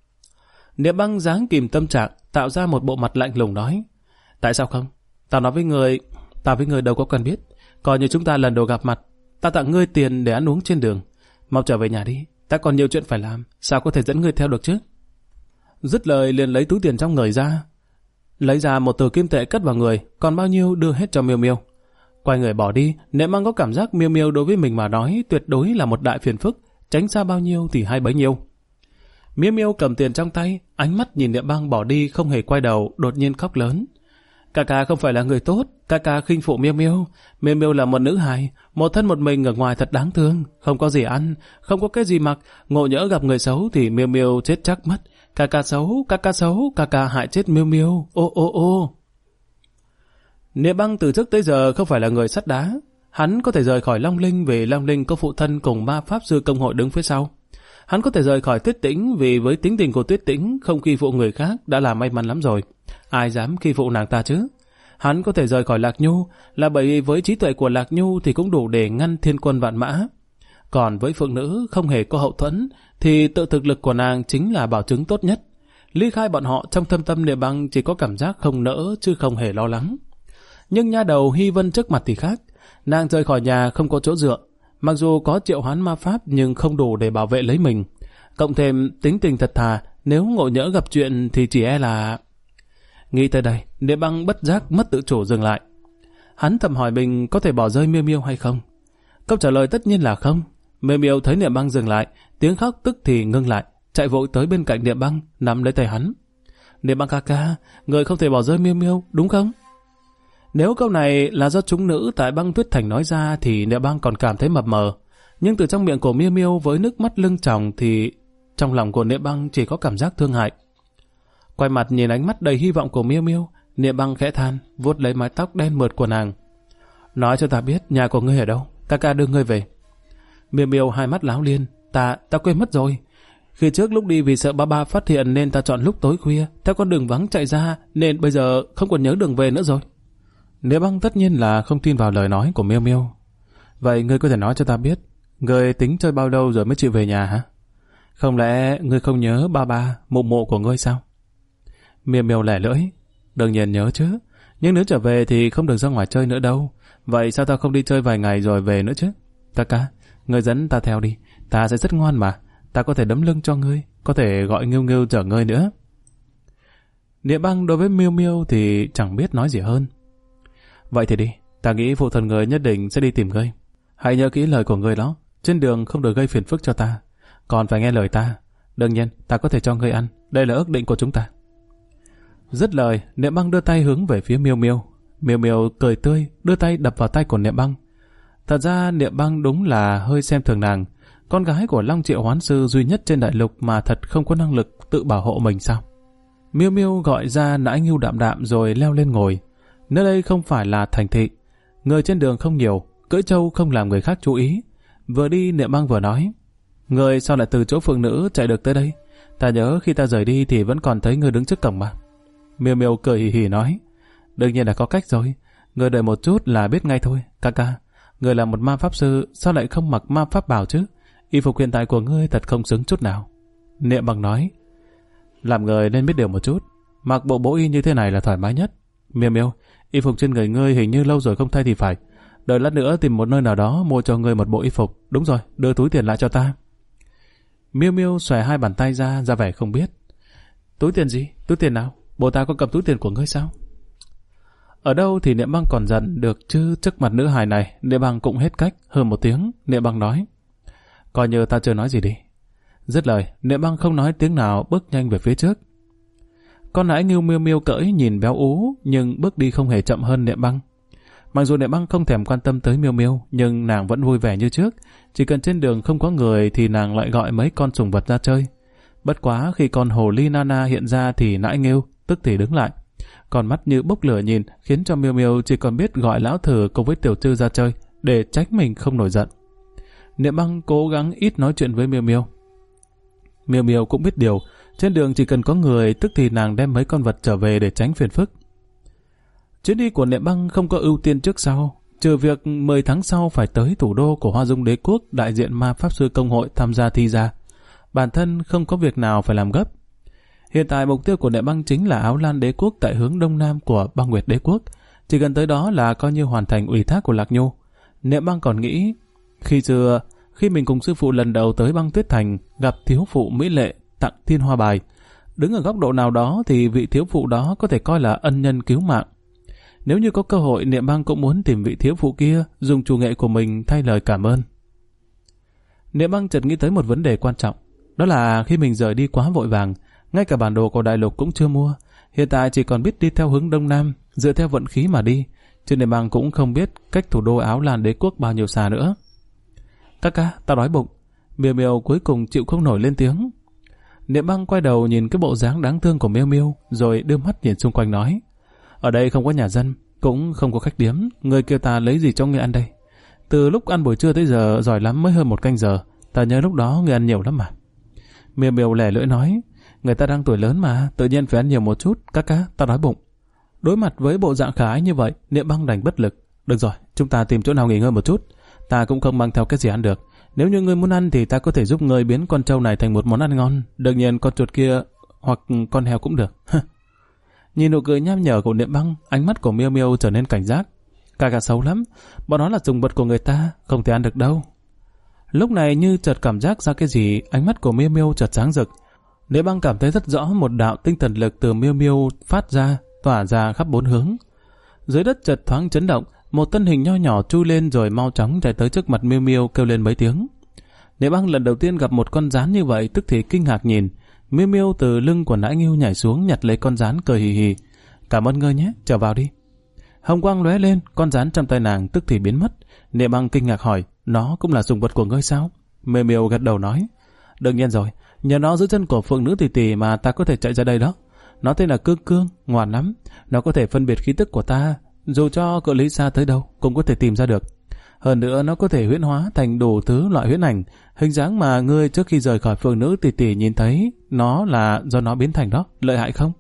Niệm Băng giáng kìm tâm trạng, tạo ra một bộ mặt lạnh lùng nói, tại sao không? Ta nói với người, ta với người đâu có quen biết, coi như chúng ta lần đầu gặp mặt, ta tặng ngươi tiền để ăn uống trên đường. Mau trở về nhà đi, ta còn nhiều chuyện phải làm, sao có thể dẫn ngươi theo được chứ? Dứt lời liền lấy túi tiền trong người ra, lấy ra một tờ kim tệ cất vào người, còn bao nhiêu đưa hết cho Miêu Miêu. Quay người bỏ đi, Niệm Băng có cảm giác Miêu Miêu đối với mình mà nói tuyệt đối là một đại phiền phức, tránh xa bao nhiêu thì hay bấy nhiêu. Miêu Miêu cầm tiền trong tay, ánh mắt nhìn Niệm Băng bỏ đi không hề quay đầu, đột nhiên khóc lớn. Ca ca không phải là người tốt, ca ca khinh phụ Miêu Miêu. Miêu Miêu là một nữ hài, một thân một mình ở ngoài thật đáng thương, không có gì ăn, không có cái gì mặc, ngộ nhỡ gặp người xấu thì Miêu Miêu chết chắc mất. Ca ca xấu, ca ca hại chết Miêu Miêu. Ô ô ô. Niệm Băng từ trước tới giờ không phải là người sắt đá, hắn có thể rời khỏi Long Linh vì Long Linh có phụ thân cùng ma pháp sư công hội đứng phía sau. Hắn có thể rời khỏi Tuyết Tĩnh vì với tính tình của Tuyết Tĩnh không khi phụ người khác đã là may mắn lắm rồi. Ai dám khi phụ nàng ta chứ? Hắn có thể rời khỏi Lạc Nhu là bởi vì với trí tuệ của Lạc Nhu thì cũng đủ để ngăn thiên quân vạn mã. Còn với Phượng nữ không hề có hậu thuẫn thì tự thực lực của nàng chính là bảo chứng tốt nhất. Ly khai bọn họ trong thâm tâm Niệm Băng chỉ có cảm giác không nỡ chứ không hề lo lắng. Nhưng nha đầu Hy Vân trước mặt thì khác. Nàng rời khỏi nhà không có chỗ dựa. Mặc dù có triệu hoán ma pháp nhưng không đủ để bảo vệ lấy mình. Cộng thêm tính tình thật thà, nếu ngộ nhỡ gặp chuyện thì chỉ e là... Nghĩ tới đây, Niệm Băng bất giác mất tự chủ dừng lại. Hắn thầm hỏi mình có thể bỏ rơi Miêu Miêu hay không. Câu trả lời tất nhiên là không. Miêu Miêu thấy Niệm Băng dừng lại, tiếng khóc tức thì ngưng lại, chạy vội tới bên cạnh Niệm Băng, nắm lấy tay hắn. Niệm Băng ca ca, người không thể bỏ rơi Miêu Miêu, đúng không? Nếu câu này là do chúng nữ tại Băng Tuyết Thành nói ra thì Niệm Băng còn cảm thấy mập mờ. Nhưng từ trong miệng của Miêu Miêu với nước mắt lưng tròng thì trong lòng của Niệm Băng chỉ có cảm giác thương hại. Quay mặt nhìn ánh mắt đầy hy vọng của Miêu Miêu, Niệm Băng khẽ than, vuốt lấy mái tóc đen mượt của nàng. Nói cho ta biết nhà của ngươi ở đâu, ca ca đưa ngươi về. Miêu Miêu hai mắt láo liên, ta quên mất rồi. Khi trước lúc đi vì sợ ba phát hiện nên ta chọn lúc tối khuya, theo con đường vắng chạy ra nên bây giờ không còn nhớ đường về nữa rồi. Niệm Băng tất nhiên là không tin vào lời nói của Miêu Miêu. Vậy ngươi có thể nói cho ta biết, ngươi tính chơi bao lâu rồi mới chịu về nhà hả? Không lẽ ngươi không nhớ ba mụ của ngươi sao? Miêu Miêu lẻ lưỡi, đương nhiên nhớ chứ, nhưng nếu trở về thì không được ra ngoài chơi nữa đâu. Vậy sao ta không đi chơi vài ngày rồi về nữa chứ? Ta ca, ngươi dẫn ta theo đi, ta sẽ rất ngoan mà, ta có thể đấm lưng cho ngươi, có thể gọi Nghiêu Nghiêu chở ngươi nữa. Niệm Băng đối với Miêu Miêu thì chẳng biết nói gì hơn. Vậy thì đi, ta nghĩ phụ thần ngươi nhất định sẽ đi tìm ngươi. Hãy nhớ kỹ lời của ngươi đó, trên đường không được gây phiền phức cho ta, còn phải nghe lời ta. Đương nhiên, ta có thể cho ngươi ăn, đây là ước định của chúng ta. Dứt lời, Niệm Băng đưa tay hướng về phía Miêu Miêu. Miêu Miêu cười tươi, đưa tay đập vào tay của Niệm Băng. Thật ra Niệm Băng đúng là hơi xem thường nàng, con gái của Long Triệu Hoán Sư duy nhất trên đại lục mà thật không có năng lực tự bảo hộ mình sao? Miêu Miêu gọi ra nãi Ngưu đạm đạm rồi leo lên ngồi. Nơi đây không phải là thành thị, người trên đường không nhiều, cưỡi trâu không làm người khác chú ý. Vừa đi Niệm Băng vừa nói, người sao lại từ chỗ Phượng nữ chạy được tới đây? Ta nhớ khi ta rời đi thì vẫn còn thấy người đứng trước cổng mà. Miêu Miêu cười hì hì nói, Đương nhiên là có cách rồi. Người đợi một chút là biết ngay thôi. Ca ca, người là một ma pháp sư, sao lại không mặc ma pháp bào chứ? Y phục hiện tại của ngươi thật không xứng chút nào. Niệm Băng nói. Làm người nên biết điều một chút. Mặc bộ y như thế này là thoải mái nhất. Miêu Miêu, y phục trên người ngươi hình như lâu rồi không thay thì phải. Đợi lát nữa tìm một nơi nào đó mua cho ngươi một bộ y phục. Đúng rồi, đưa túi tiền lại cho ta. Miêu Miêu xòe hai bàn tay ra vẻ không biết. Túi tiền gì? Túi tiền nào? Bố ta có cầm túi tiền của ngươi sao? Ở đâu thì Niệm Băng còn giận được chứ, trước mặt nữ hài này, Niệm Băng cũng hết cách, hơn một tiếng, Niệm Băng nói. Coi như ta chưa nói gì đi. Dứt lời, Niệm Băng không nói tiếng nào bước nhanh về phía trước. Con nãi ngưu Miêu Miêu cỡi nhìn béo ú, nhưng bước đi không hề chậm hơn Niệm Băng. Mặc dù Niệm Băng không thèm quan tâm tới Miêu Miêu, nhưng nàng vẫn vui vẻ như trước. Chỉ cần trên đường không có người thì nàng lại gọi mấy con sủng vật ra chơi. Bất quá khi con hồ ly Nana hiện ra thì nãi ngưu tức thì đứng lại. Còn mắt như bốc lửa nhìn khiến cho Miêu Miêu chỉ còn biết gọi lão thử cùng với tiểu trư ra chơi để tránh mình không nổi giận. Niệm Băng cố gắng ít nói chuyện với Miêu Miêu. Miêu Miêu cũng biết điều, trên đường chỉ cần có người tức thì nàng đem mấy con vật trở về để tránh phiền phức. Chuyến đi của Niệm Băng không có ưu tiên trước sau, trừ việc 10 tháng sau phải tới thủ đô của Hoa Dung Đế Quốc đại diện ma pháp sư công hội tham gia thi ra. Bản thân không có việc nào phải làm gấp. Hiện tại mục tiêu của Niệm Băng chính là Áo Lan Đế Quốc tại hướng đông nam của Băng Nguyệt Đế Quốc. Chỉ gần tới đó là coi như hoàn thành ủy thác của Lạc Nhu. Niệm Băng còn nghĩ, khi mình cùng sư phụ lần đầu tới Băng Tuyết Thành gặp thiếu phụ mỹ lệ tặng thiên hoa bài, đứng ở góc độ nào đó thì vị thiếu phụ đó có thể coi là ân nhân cứu mạng. Nếu như có cơ hội, Niệm Băng cũng muốn tìm vị thiếu phụ kia dùng chủ nghệ của mình thay lời cảm ơn. Niệm Băng chợt nghĩ tới một vấn đề quan trọng, đó là khi mình rời đi quá vội vàng, ngay cả bản đồ của đại lục cũng chưa mua, hiện tại chỉ còn biết đi theo hướng đông nam, dựa theo vận khí mà đi, chứ Niệm Băng cũng không biết cách thủ đô Áo Lan Đế Quốc bao nhiêu xa nữa. Ca, tao đói bụng. Miêu Miêu cuối cùng chịu không nổi lên tiếng. Niệm Băng quay đầu nhìn cái bộ dáng đáng thương của Miêu Miêu, rồi đưa mắt nhìn xung quanh nói: Ở đây không có nhà dân, cũng không có khách điếm, người kêu ta lấy gì cho người ăn đây? Từ lúc ăn buổi trưa tới giờ giỏi lắm mới hơn 1 canh giờ, ta nhớ lúc đó người ăn nhiều lắm mà. Miêu Miêu lẻ lưỡi nói: Người ta đang tuổi lớn mà, tự nhiên phải ăn nhiều một chút. Ca, ta đói bụng. Đối mặt với bộ dạng khả ái như vậy, Niệm Băng đành bất lực. Được rồi, chúng ta tìm chỗ nào nghỉ ngơi một chút. Ta cũng không mang theo cái gì ăn được. Nếu như ngươi muốn ăn thì ta có thể giúp ngươi biến con trâu này thành một món ăn ngon. Đương nhiên con chuột kia hoặc con heo cũng được. Nhìn nụ cười nham nhở của Niệm Băng, ánh mắt của Miêu Miêu trở nên cảnh giác. Ca xấu lắm, bọn nó là sủng vật của người ta, không thể ăn được đâu. Lúc này như chợt cảm giác ra cái gì, ánh mắt của Miêu Miêu chợt sáng rực. Niệm Băng cảm thấy rất rõ một đạo tinh thần lực từ Miêu Miêu phát ra, tỏa ra khắp 4 hướng. Dưới đất chợt thoáng chấn động, một thân hình nho nhỏ chui lên rồi mau chóng chạy tới trước mặt Miêu Miêu kêu lên mấy tiếng. Niệm Băng lần đầu tiên gặp một con gián như vậy tức thì kinh ngạc nhìn. Miêu Miêu từ lưng của nãi ngưu nhảy xuống nhặt lấy con gián cười hì hì. Cảm ơn ngươi nhé, trở vào đi. Hồng quang lóe lên, con gián trong tay nàng tức thì biến mất. Niệm Băng kinh ngạc hỏi, nó cũng là sủng vật của ngươi sao? Miêu Miêu gật đầu nói, đương nhiên rồi, nhờ nó giữ chân của phượng nữ tỷ tỷ mà ta có thể chạy ra đây đó. Nó tên là Cương Cương, ngoan lắm, nó có thể phân biệt khí tức của ta, dù cho cự ly xa tới đâu cũng có thể tìm ra được. Hơn nữa nó có thể huyễn hóa thành đủ thứ loại huyễn ảnh, hình dáng mà ngươi trước khi rời khỏi phượng nữ tỷ tỷ nhìn thấy nó là do nó biến thành đó, lợi hại không?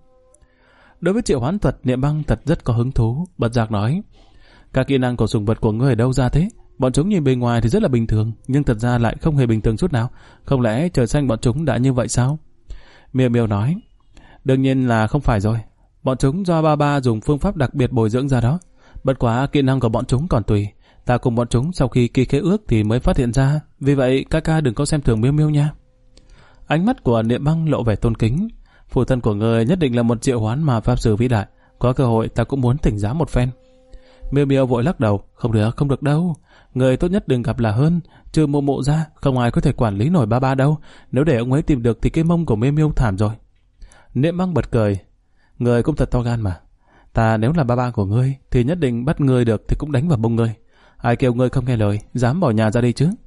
Đối với triệu hoán thuật, Niệm Băng thật rất có hứng thú, bật giác nói, các kỹ năng của sủng vật của ngươi ở đâu ra thế? Bọn chúng nhìn bề ngoài thì rất là bình thường, nhưng thật ra lại không hề bình thường chút nào. Không lẽ trời xanh bọn chúng đã như vậy sao? Miêu Miêu nói, đương nhiên là không phải rồi. Bọn chúng do ba dùng phương pháp đặc biệt bồi dưỡng ra đó. Bất quá kỹ năng của bọn chúng còn tùy. Ta cùng bọn chúng sau khi ký khế ước thì mới phát hiện ra. Vì vậy ca đừng có xem thường Miêu Miêu nha. Ánh mắt của Niệm Băng lộ vẻ tôn kính. Phụ thân của người nhất định là một triệu hoán mà pháp sư vĩ đại. Có cơ hội ta cũng muốn thỉnh giáo một phen. Miêu Miêu vội lắc đầu, không được đâu. Người tốt nhất đừng gặp là hơn. Trừ Mụ Mụ ra, không ai có thể quản lý nổi ba đâu. Nếu để ông ấy tìm được thì cái mông của Miêu Miêu thảm rồi. Niệm Băng bật cười, người cũng thật to gan mà. Ta nếu là ba của ngươi thì nhất định bắt ngươi được thì cũng đánh vào bông ngươi. Ai kêu ngươi không nghe lời, dám bỏ nhà ra đi chứ?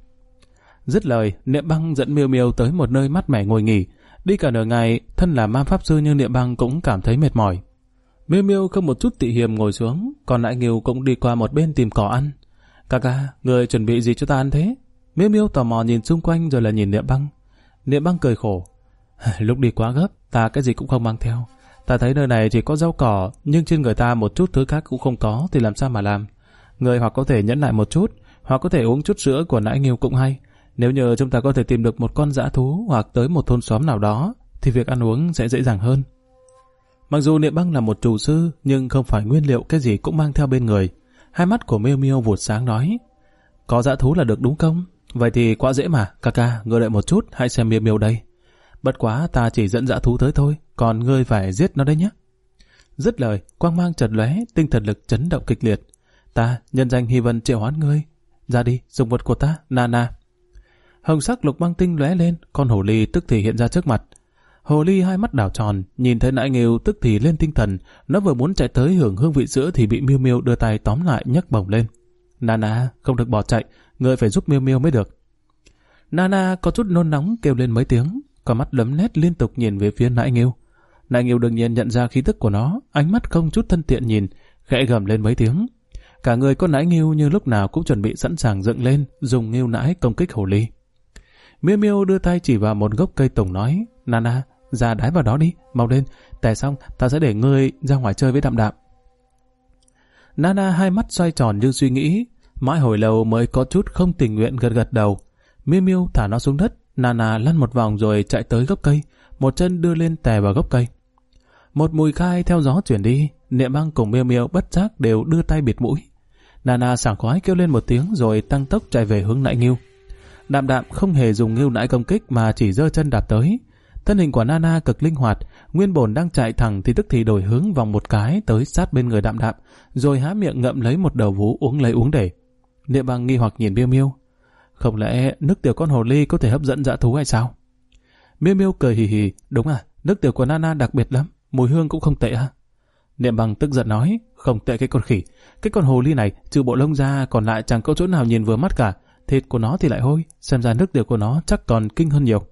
Dứt lời, Niệm Băng dẫn Miêu Miêu tới một nơi mát mẻ ngồi nghỉ. Đi cả nửa ngày, thân là ma pháp sư như Niệm Băng cũng cảm thấy mệt mỏi. Miêu Miêu không một chút tị hiềm ngồi xuống, còn Nại Nghiêu cũng đi qua một bên tìm cỏ ăn. Ca, người chuẩn bị gì cho ta ăn thế? Miêu Miêu tò mò nhìn xung quanh rồi là nhìn Niệm Băng. Niệm Băng cười khổ. Lúc đi quá gấp, ta cái gì cũng không mang theo. Ta thấy nơi này chỉ có rau cỏ, nhưng trên người ta một chút thứ khác cũng không có thì làm sao mà làm. Người hoặc có thể nhẫn nại một chút, hoặc có thể uống chút sữa của nãi nghiêu cũng hay. Nếu như chúng ta có thể tìm được một con dã thú hoặc tới một thôn xóm nào đó, thì việc ăn uống sẽ dễ dàng hơn. Mặc dù Niệm Băng là một trù sư, nhưng không phải nguyên liệu cái gì cũng mang theo bên người. Hai mắt của Miêu Miêu vụt sáng nói, có dã thú là được đúng không? Vậy thì quá dễ mà, ca ca, ngươi đợi một chút, hãy xem Miêu Miêu đây. Bất quá ta chỉ dẫn dã thú tới thôi, còn ngươi phải giết nó đấy nhé. Dứt lời, quang mang chợt lóe, tinh thần lực chấn động kịch liệt. Ta, nhân danh Hy Vân triệu hoán ngươi. Ra đi, dùng vật của ta, Nana. Hồng sắc lục băng tinh lóe lên, con hồ ly tức thì hiện ra trước mặt. Hồ ly hai mắt đảo tròn, nhìn thấy nãi nghiêu tức thì lên tinh thần, nó vừa muốn chạy tới hưởng hương vị sữa thì bị Miêu Miêu đưa tay tóm lại nhấc bổng lên. Nana, không được bỏ chạy, ngươi phải giúp Miêu Miêu mới được. Nana có chút nôn nóng kêu lên mấy tiếng, con mắt lấm lét liên tục nhìn về phía nãi nghiêu. Nãi nghiêu đương nhiên nhận ra khí tức của nó, ánh mắt không chút thân thiện nhìn, khẽ gầm lên mấy tiếng. Cả người con nãi nghiêu như lúc nào cũng chuẩn bị sẵn sàng dựng lên, dùng nghiêu nãi công kích hồ ly. Miêu Miêu đưa tay chỉ vào một gốc cây tùng nói, Nana, ra đái vào đó đi, mau lên, tè xong ta sẽ để ngươi ra ngoài chơi với Đạm Đạm. Nana hai mắt xoay tròn như suy nghĩ, mãi hồi lâu mới có chút không tình nguyện gật gật đầu. Miêu Miêu thả nó xuống đất, Nana lăn một vòng rồi chạy tới gốc cây, một chân đưa lên tè vào gốc cây. Một mùi khai theo gió chuyển đi, Niệm Băng cùng Miêu Miêu bất giác đều đưa tay bịt mũi. Nana sảng khoái kêu lên một tiếng rồi tăng tốc chạy về hướng nãi nghiêu. Đạm Đạm không hề dùng nghiêu nãi công kích mà chỉ giơ chân đạp tới. Thân hình của Nana cực linh hoạt, nguyên bổn đang chạy thẳng thì tức thì đổi hướng vòng một cái tới sát bên người Đạm Đạm, rồi há miệng ngậm lấy một đầu vú uống lấy uống để. Niệm Băng nghi hoặc nhìn Miêu Miêu, không lẽ nước tiểu con hồ ly có thể hấp dẫn dã thú hay sao? Miêu Miêu cười hì hì, đúng à, nước tiểu của Nana đặc biệt lắm, mùi hương cũng không tệ à? Niệm Băng tức giận nói, không tệ cái con khỉ, cái con hồ ly này trừ bộ lông ra còn lại chẳng có chỗ nào nhìn vừa mắt cả, thịt của nó thì lại hôi, xem ra nước tiểu của nó chắc còn kinh hơn nhiều.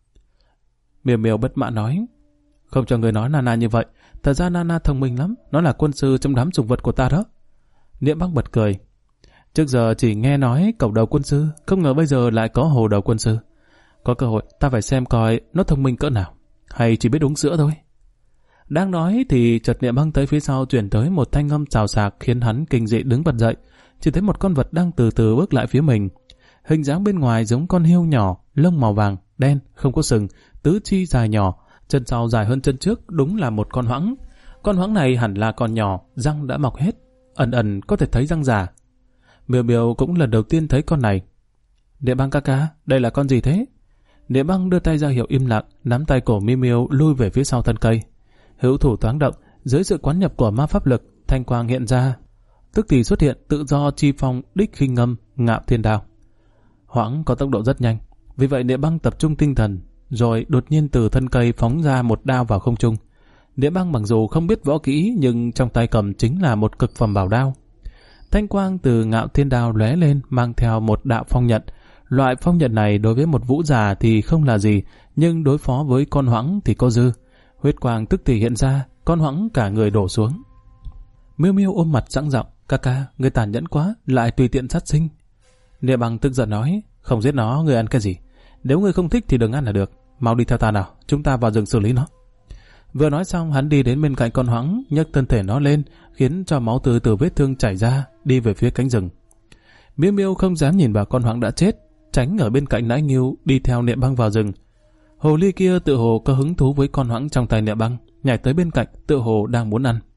Miêu Miêu bất mãn nói, không cho người nói Nana như vậy, thật ra Nana thông minh lắm, nó là quân sư trong đám sủng vật của ta đó. Niệm Băng bật cười, trước giờ chỉ nghe nói cẩu đầu quân sư, không ngờ bây giờ lại có hồ đầu quân sư. Có cơ hội ta phải xem coi nó thông minh cỡ nào, hay chỉ biết uống sữa thôi. Đang nói thì chợt Niệm Băng tới phía sau truyền tới một thanh âm xào xạc khiến hắn kinh dị đứng bật dậy. Chỉ thấy một con vật đang từ từ bước lại phía mình. Hình dáng bên ngoài giống con hươu nhỏ, lông màu vàng, đen, không có sừng, tứ chi dài nhỏ, chân sau dài hơn chân trước, đúng là một con hoãng. Con hoãng này hẳn là còn nhỏ, răng đã mọc hết, ẩn ẩn có thể thấy răng già. Miêu Miêu cũng lần đầu tiên thấy con này. Niệm Băng ca ca, đây là con gì thế? Niệm Băng đưa tay ra hiệu im lặng, nắm tay cổ Miêu Miêu lui về phía sau thân cây. Hữu thủ thoáng động, dưới sự quán nhập của ma pháp lực, thanh quang hiện ra, tức thì xuất hiện tự do chi phong đích khinh ngâm Ngạo Thiên Đao. Hoãng có tốc độ rất nhanh, vì vậy Niệm Băng tập trung tinh thần, rồi đột nhiên từ thân cây phóng ra một đao vào không trung. Niệm Băng mặc dù không biết võ kỹ nhưng trong tay cầm chính là một cực phẩm bảo đao. Thanh quang từ Ngạo Thiên Đao lóe lên mang theo một đạo phong nhận. Loại phong nhận này đối với một vũ giả thì không là gì, nhưng đối phó với con hoãng thì có dư. Huyết quang tức thì hiện ra, con hoãng cả người đổ xuống. Miêu Miêu ôm mặt sẵn giọng, ca ca, người tàn nhẫn quá, lại tùy tiện sát sinh. Niệm Băng tức giận nói, không giết nó, người ăn cái gì? Nếu người không thích thì đừng ăn là được, mau đi theo ta nào, chúng ta vào rừng xử lý nó. Vừa nói xong, hắn đi đến bên cạnh con hoãng, nhấc thân thể nó lên, khiến cho máu tươi từ vết thương chảy ra, đi về phía cánh rừng. Miêu Miêu không dám nhìn vào con hoãng đã chết, tránh ở bên cạnh nãi nghiêu, đi theo Niệm Băng vào rừng. Hồ ly kia tự hồ có hứng thú với con hoãng trong tay Niệm Băng, nhảy tới bên cạnh, tự hồ đang muốn ăn.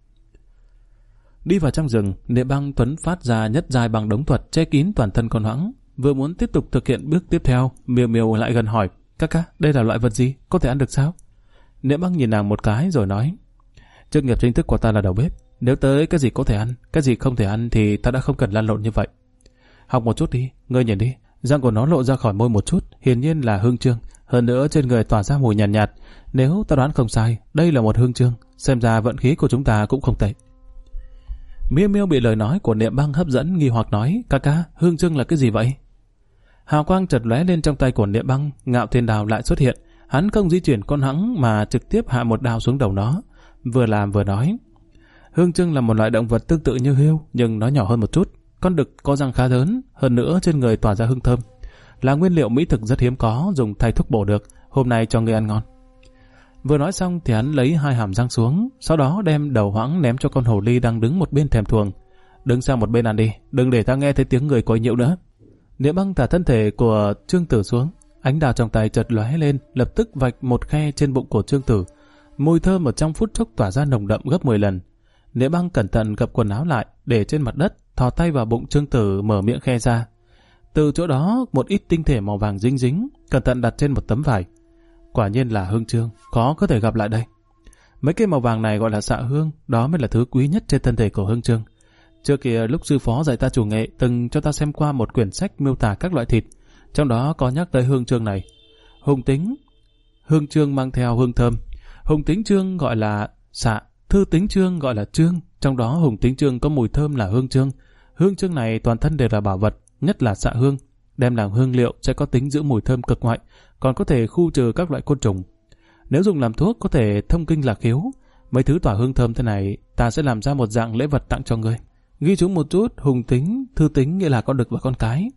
Đi vào trong rừng, Niệm Băng tuấn phát ra nhất giai bằng đống thuật che kín toàn thân con hoãng. Vừa muốn tiếp tục thực hiện bước tiếp theo, Miêu Miêu lại gần hỏi, ca, đây là loại vật gì, có thể ăn được sao? Niệm Băng nhìn nàng một cái rồi nói, chức nghiệp chính thức của ta là đầu bếp, nếu tới cái gì có thể ăn, cái gì không thể ăn thì ta đã không cần lăn lộn như vậy. Học một chút đi, ngươi nhìn đi, răng của nó lộ ra khỏi môi một chút, hiển nhiên là hương chương, hơn nữa trên người tỏa ra mùi nhàn nhạt. Nếu ta đoán không sai, đây là một hương chương, xem ra vận khí của chúng ta cũng không tệ. Miêu Miêu bị lời nói của Niệm Băng hấp dẫn, nghi hoặc nói, ca, hương chương là cái gì vậy? Hào quang chợt lóe lên trong tay của Niệm Băng, Ngạo Thiên Đao lại xuất hiện, hắn không di chuyển con hoãng mà trực tiếp hạ một đao xuống đầu nó, vừa làm vừa nói, hương chương là một loại động vật tương tự như hươu, nhưng nó nhỏ hơn một chút, con đực có răng khá lớn, hơn nữa trên người tỏa ra hương thơm, là nguyên liệu mỹ thực rất hiếm có, dùng thay thuốc bổ được, hôm nay cho người ăn ngon. Vừa nói xong thì hắn lấy 2 hàm răng xuống, sau đó đem đầu hoãng ném cho con hồ ly đang đứng một bên thèm thuồng. Đứng sang một bên ăn đi, đừng để ta nghe thấy tiếng người quấy nhiễu nữa. Niệm Băng thả thân thể của Trương Tử xuống, ánh đào trong tay chợt lóe lên, lập tức vạch một khe trên bụng của Trương Tử. Mùi thơm ở trong phút chốc tỏa ra nồng đậm gấp 10 lần. Niệm Băng cẩn thận gập quần áo lại, để trên mặt đất, thò tay vào bụng Trương Tử mở miệng khe ra. Từ chỗ đó một ít tinh thể màu vàng dính dính, cẩn thận đặt trên một tấm vải. Quả nhiên là hương trương, khó có thể gặp lại đây. Mấy cây màu vàng này gọi là xạ hương, đó mới là thứ quý nhất trên thân thể của hương trương. Trước kia lúc sư phó dạy ta chủ nghệ từng cho ta xem qua một quyển sách miêu tả các loại thịt, trong đó có nhắc tới hương trương này. Hùng tính hương trương mang theo hương thơm. Hùng tính trương gọi là xạ, thư tính trương gọi là trương, trong đó hùng tính trương có mùi thơm là hương trương. Hương trương này toàn thân đều là bảo vật, nhất là xạ hương, đem làm hương liệu sẽ có tính giữ mùi thơm cực ngoại, còn có thể khu trừ các loại côn trùng. Nếu dùng làm thuốc có thể thông kinh lạc khiếu. Mấy thứ tỏa hương thơm thế này ta sẽ làm ra một dạng lễ vật tặng cho ngươi. Ghi chú một chút, hùng tính, thư tính nghĩa là con đực và con cái.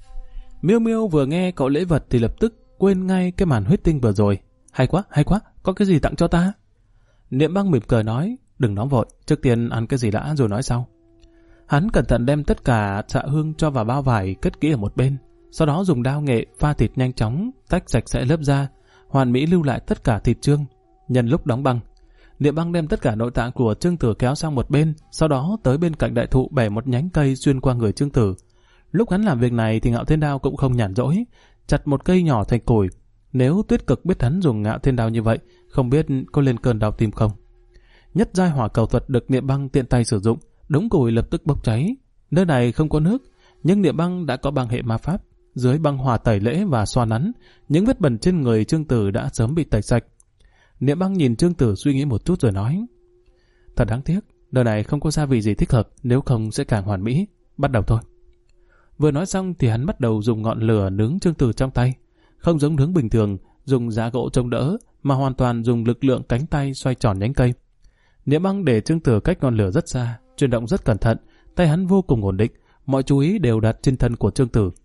Miêu Miêu vừa nghe cậu lễ vật thì lập tức quên ngay cái màn huyết tinh vừa rồi. Hay quá, có cái gì tặng cho ta? Niệm Băng mỉm cười nói, đừng nóng vội, trước tiên ăn cái gì đã rồi nói sau. Hắn cẩn thận đem tất cả xạ hương cho vào bao vải cất kỹ ở một bên, sau đó dùng đao nghệ pha thịt nhanh chóng, tách sạch sẽ lớp da, hoàn mỹ lưu lại tất cả thịt trương. Nhân lúc đóng băng, Niệm Băng đem tất cả nội tạng của Trương Tử kéo sang một bên, sau đó tới bên cạnh đại thụ bẻ một nhánh cây xuyên qua người Trương Tử. Lúc hắn làm việc này thì Ngạo Thiên Đao cũng không nhàn rỗi, chặt một cây nhỏ thành củi. Nếu Tuyết Cực biết hắn dùng Ngạo Thiên Đao như vậy, không biết có lên cơn đau tim không. Nhất giai hỏa cầu thuật được Niệm Băng tiện tay sử dụng, đống củi lập tức bốc cháy. Nơi này không có nước, nhưng Niệm Băng đã có băng hệ ma pháp, dưới băng hỏa tẩy lễ và xoa nắn, những vết bẩn trên người Trương Tử đã sớm bị tẩy sạch. Niệm Băng nhìn Trương Tử suy nghĩ một chút rồi nói, thật đáng tiếc, nơi này không có gia vị gì thích hợp, nếu không sẽ càng hoàn mỹ. Bắt đầu thôi. Vừa nói xong thì hắn bắt đầu dùng ngọn lửa nướng Trương Tử trong tay, không giống nướng bình thường dùng giá gỗ chống đỡ, mà hoàn toàn dùng lực lượng cánh tay xoay tròn nhánh cây. Niệm Băng để Trương Tử cách ngọn lửa rất xa, chuyển động rất cẩn thận, tay hắn vô cùng ổn định, mọi chú ý đều đặt trên thân của Trương Tử.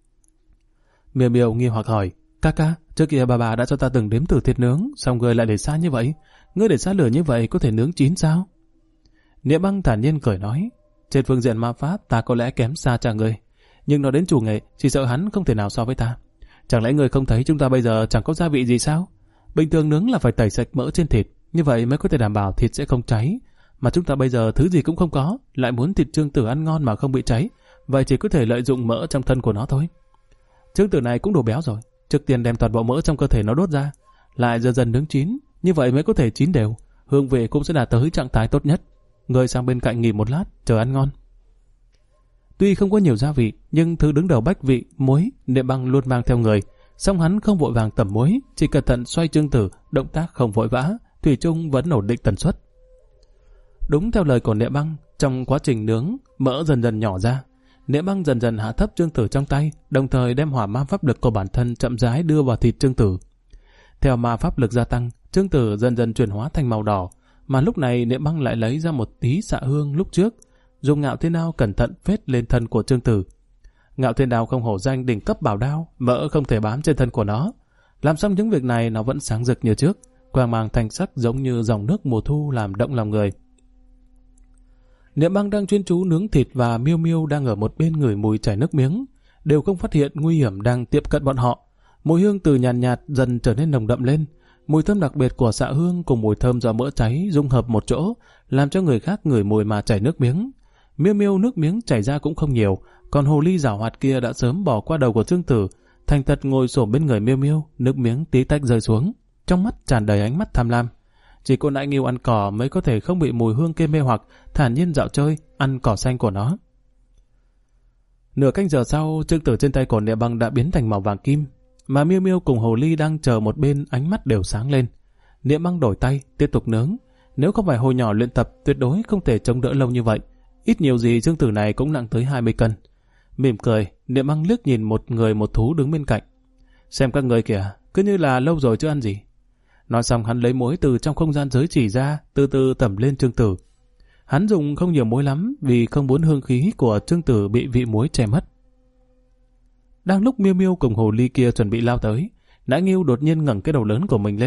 Miêu Miêu nghi hoặc hỏi, ca, trước kia bà đã cho ta từng đếm thử thịt nướng, xong ngươi lại để xa như vậy, ngươi để xa lửa như vậy có thể nướng chín sao? Niệm Băng thản nhiên cười nói, trên phương diện ma pháp ta có lẽ kém xa cha ngươi, nhưng nói đến chủ nghệ, chỉ sợ hắn không thể nào so với ta. Chẳng lẽ ngươi không thấy chúng ta bây giờ chẳng có gia vị gì sao? Bình thường nướng là phải tẩy sạch mỡ trên thịt, như vậy mới có thể đảm bảo thịt sẽ không cháy. Mà chúng ta bây giờ thứ gì cũng không có, lại muốn thịt Trương Tử ăn ngon mà không bị cháy, vậy chỉ có thể lợi dụng mỡ trong thân của nó thôi. Trương Tử này cũng đồ béo rồi, trước tiên đem toàn bộ mỡ trong cơ thể nó đốt ra, lại dần dần nướng chín, như vậy mới có thể chín đều, hương vị cũng sẽ đạt tới trạng thái tốt nhất. Ngươi sang bên cạnh nghỉ một lát, chờ ăn ngon. Tuy không có nhiều gia vị, nhưng thứ đứng đầu bách vị, muối, Niệm Băng luôn mang theo người. Song hắn không vội vàng tẩm muối, chỉ cẩn thận xoay Trương Tử, động tác không vội vã, thủy chung vẫn ổn định tần suất. Đúng theo lời của Niệm Băng, trong quá trình nướng, mỡ dần dần nhỏ ra. Niệm Băng dần dần hạ thấp Trương Tử trong tay, đồng thời đem hỏa ma pháp lực của bản thân chậm rãi đưa vào thịt Trương Tử. Theo ma pháp lực gia tăng, Trương Tử dần dần chuyển hóa thành màu đỏ, mà lúc này Niệm Băng lại lấy ra một tí xạ hương lúc trước, dùng Ngạo Thiên Đao cẩn thận phết lên thân của Trương Tử. Ngạo Thiên Đao không hổ danh đỉnh cấp bảo đao, mỡ không thể bám trên thân của nó. Làm xong những việc này nó vẫn sáng rực như trước, quang mang thanh sắc giống như dòng nước mùa thu làm động lòng người. Niệm Băng đang chuyên chú nướng thịt và Miêu Miêu đang ở một bên ngửi mùi chảy nước miếng, đều không phát hiện nguy hiểm đang tiếp cận bọn họ. Mùi hương từ nhàn nhạt dần trở nên nồng đậm lên, mùi thơm đặc biệt của xạ hương cùng mùi thơm do mỡ cháy dung hợp một chỗ, làm cho người khác ngửi mùi mà chảy nước miếng. Miêu Miêu nước miếng chảy ra cũng không nhiều, còn hồ ly giảo hoạt kia đã sớm bỏ qua đầu của Trương Tử, thành thật ngồi xổm bên người Miêu Miêu, nước miếng tí tách rơi xuống, trong mắt tràn đầy ánh mắt tham lam. Chỉ cô nại nghiêu ăn cỏ mới có thể không bị mùi hương kia mê hoặc, thản nhiên dạo chơi, ăn cỏ xanh của nó. Nửa canh giờ sau, Trương Tử trên tay của Niệm Băng đã biến thành màu vàng kim, mà Miêu Miêu cùng hồ ly đang chờ một bên, ánh mắt đều sáng lên. Niệm Băng đổi tay, tiếp tục nướng. Nếu không phải hồi nhỏ luyện tập, tuyệt đối không thể chống đỡ lâu như vậy. Ít nhiều gì Trương Tử này cũng nặng tới 20 cân. Mỉm cười, Niệm Băng liếc nhìn một người một thú đứng bên cạnh. Xem các người kìa, cứ như là lâu rồi chưa ăn gì. Nói xong hắn lấy muối từ trong không gian giới chỉ ra, từ từ tẩm lên Trương Tử. Hắn dùng không nhiều muối lắm vì không muốn hương khí của Trương Tử bị vị muối che mất. Đang lúc Miêu Miêu cùng hồ ly kia chuẩn bị lao tới, Nã Nghiêu đột nhiên ngẩng cái đầu lớn của mình lên,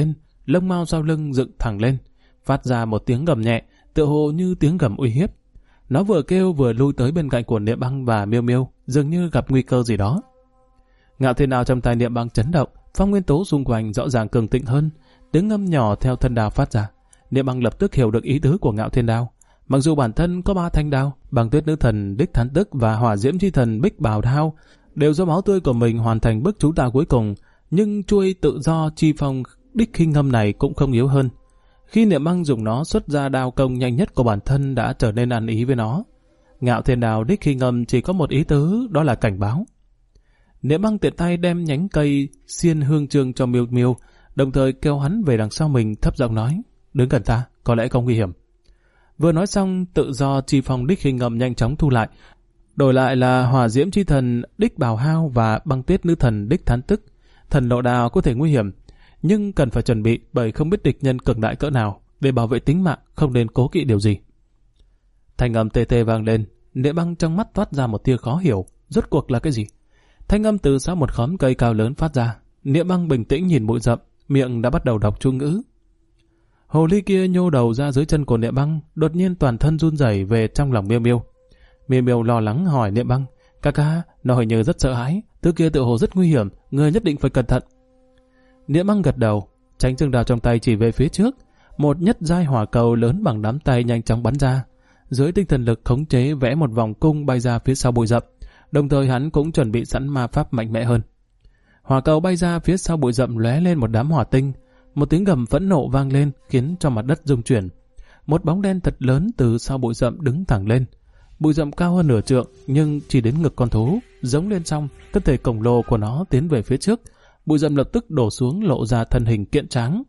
lông mao sau lưng dựng thẳng lên, phát ra một tiếng gầm nhẹ, tựa hồ như tiếng gầm uy hiếp. Nó vừa kêu vừa lui tới bên cạnh của Niệm Băng và Miêu Miêu, dường như gặp nguy cơ gì đó. Ngạo Thiên Đao trong tay Niệm Băng chấn động, phong nguyên tố xung quanh rõ ràng cường thịnh hơn, tiếng ngâm nhỏ theo thân đao phát ra. Niệm Băng lập tức hiểu được ý tứ của Ngạo Thiên Đao. Mặc dù bản thân có 3 thanh đao, Băng Tuyết Nữ Thần Đích Thán Tức và Hỏa Diễm Chi Thần Bích Bào Đao đều do máu tươi của mình hoàn thành bước chú tạo cuối cùng, nhưng chuôi tự do chi phong Đích Khinh Ngâm này cũng không yếu hơn. Khi Niệm Băng dùng nó xuất ra đao công nhanh nhất của bản thân đã trở nên ăn ý với nó. Ngạo Thiên Đao Đích Khinh Ngâm chỉ có một ý tứ, đó là cảnh báo. Niệm Băng tiện tay đem nhánh cây xiên hương chương cho Miêu Miêu, đồng thời kêu hắn về đằng sau mình, thấp giọng nói: "Đứng gần ta, có lẽ không nguy hiểm." Vừa nói xong, tự do chi phong Đích Khinh Ngâm nhanh chóng thu lại, đổi lại là Hỏa Diễm Chi Thần Đích Bào Hao và Băng Tuyết Nữ Thần Đích Thán Tức. Thần nộ đao có thể nguy hiểm, nhưng cần phải chuẩn bị, bởi không biết địch nhân cường đại cỡ nào, để bảo vệ tính mạng không nên cố kỵ điều gì. Thanh âm tê tê vang lên, Niệm Băng trong mắt toát ra một tia khó hiểu, rốt cuộc là cái gì? Thanh âm từ sau một khóm cây cao lớn phát ra. Niệm Băng bình tĩnh nhìn bụi rậm, miệng đã bắt đầu đọc chú ngữ. Hồ ly kia nhô đầu ra dưới chân của Niệm Băng, đột nhiên toàn thân run rẩy về trong lòng Miêu Miêu. Miêu Miêu lo lắng hỏi Niệm Băng: "Ca ca, nó hình như rất sợ hãi, thứ kia tự hồ rất nguy hiểm, người nhất định phải cẩn thận." Niệm Băng gật đầu, tránh trường đao trong tay chỉ về phía trước, một nhất giai hỏa cầu lớn bằng nắm tay nhanh chóng bắn ra. Dưới tinh thần lực khống chế vẽ một vòng cung bay ra phía sau bụi rậm, đồng thời hắn cũng chuẩn bị sẵn ma pháp mạnh mẽ hơn. Hỏa cầu bay ra phía sau bụi rậm lóe lên một đám hỏa tinh, một tiếng gầm phẫn nộ vang lên khiến cho mặt đất rung chuyển. Một bóng đen thật lớn từ sau bụi rậm đứng thẳng lên. Bụi rậm cao hơn nửa trượng nhưng chỉ đến ngực con thú, giống lên xong, thân thể khổng lồ của nó tiến về phía trước. Bụi rậm lập tức đổ xuống lộ ra thân hình kiện tráng.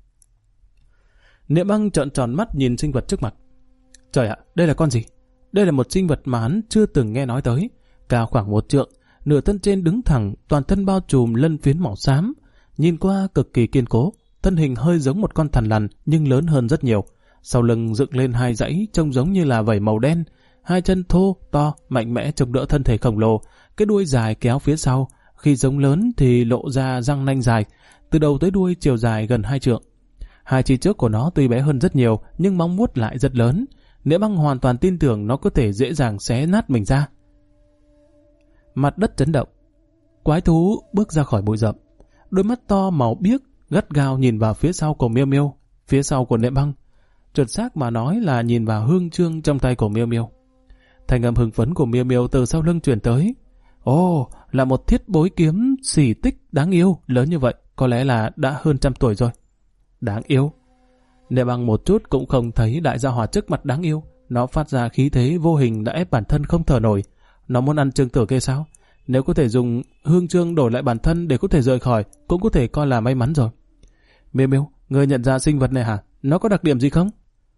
Niệm Băng trợn tròn mắt nhìn sinh vật trước mặt. Trời ạ, đây là con gì? Đây là một sinh vật mà hắn chưa từng nghe nói tới, cao khoảng 1 trượng, nửa thân trên đứng thẳng, toàn thân bao trùm lân phiến màu xám, nhìn qua cực kỳ kiên cố, thân hình hơi giống một con thằn lằn nhưng lớn hơn rất nhiều. Sau lưng dựng lên 2 dãy trông giống như là vảy màu đen, 2 chân thô, to, mạnh mẽ chống đỡ thân thể khổng lồ, cái đuôi dài kéo phía sau, khi giống lớn thì lộ ra răng nanh dài, từ đầu tới đuôi chiều dài gần 2 trượng. 2 chi trước của nó tuy bé hơn rất nhiều nhưng móng vuốt lại rất lớn. Niệm Băng hoàn toàn tin tưởng nó có thể dễ dàng xé nát mình ra. Mặt đất chấn động. Quái thú bước ra khỏi bụi rậm, đôi mắt to màu biếc gắt gao nhìn vào phía sau của Miêu Miêu, phía sau của Niệm Băng. Chuẩn xác mà nói là nhìn vào hương chương trong tay của Miêu Miêu. Thanh âm hưng phấn của Miêu Miêu từ sau lưng truyền tới. Ồ, là một thiết bối kiếm xỉ tích đáng yêu, lớn như vậy, có lẽ là đã hơn 100 tuổi rồi. Đáng yêu. Niệm Băng một chút cũng không thấy đại gia hỏa trước mặt đáng yêu, nó phát ra khí thế vô hình đã ép bản thân không thở nổi. Nó muốn ăn chương tử kia sao? Nếu có thể dùng hương chương đổi lại bản thân để có thể rời khỏi, cũng có thể coi là may mắn rồi. Miêu Miêu, ngươi nhận ra sinh vật này hả? Nó có đặc điểm gì không?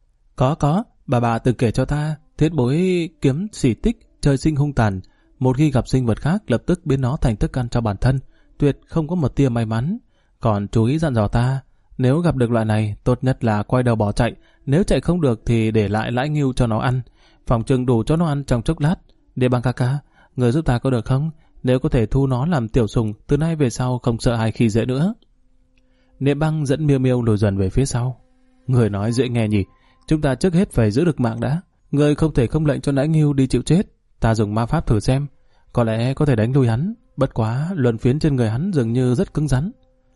Có, bà từng kể cho ta, thiết bối kiếm xỉ tích trời sinh hung tàn, một khi gặp sinh vật khác lập tức biến nó thành thức ăn cho bản thân, tuyệt không có một tia may mắn. Còn chú ý dặn dò ta, nếu gặp được loại này, tốt nhất là quay đầu bỏ chạy, nếu chạy không được thì để lại lãi ngưu cho nó ăn, phòng chừng đủ cho nó ăn trong chốc lát. Để Băng ca ca, người giúp ta có được không? Nếu có thể thu nó làm tiểu sùng, từ nay về sau không sợ ai khi dễ nữa. Niệm Băng dẫn Miêu Miêu lùi dần về phía sau. Người nói dễ nghe nhỉ, chúng ta trước hết phải giữ được mạng đã. Người không thể không lệnh cho nãi ngưu đi chịu chết. Ta dùng ma pháp thử xem, có lẽ có thể đánh lui hắn. Bất quá luân phiến trên người hắn dường như rất cứng rắn.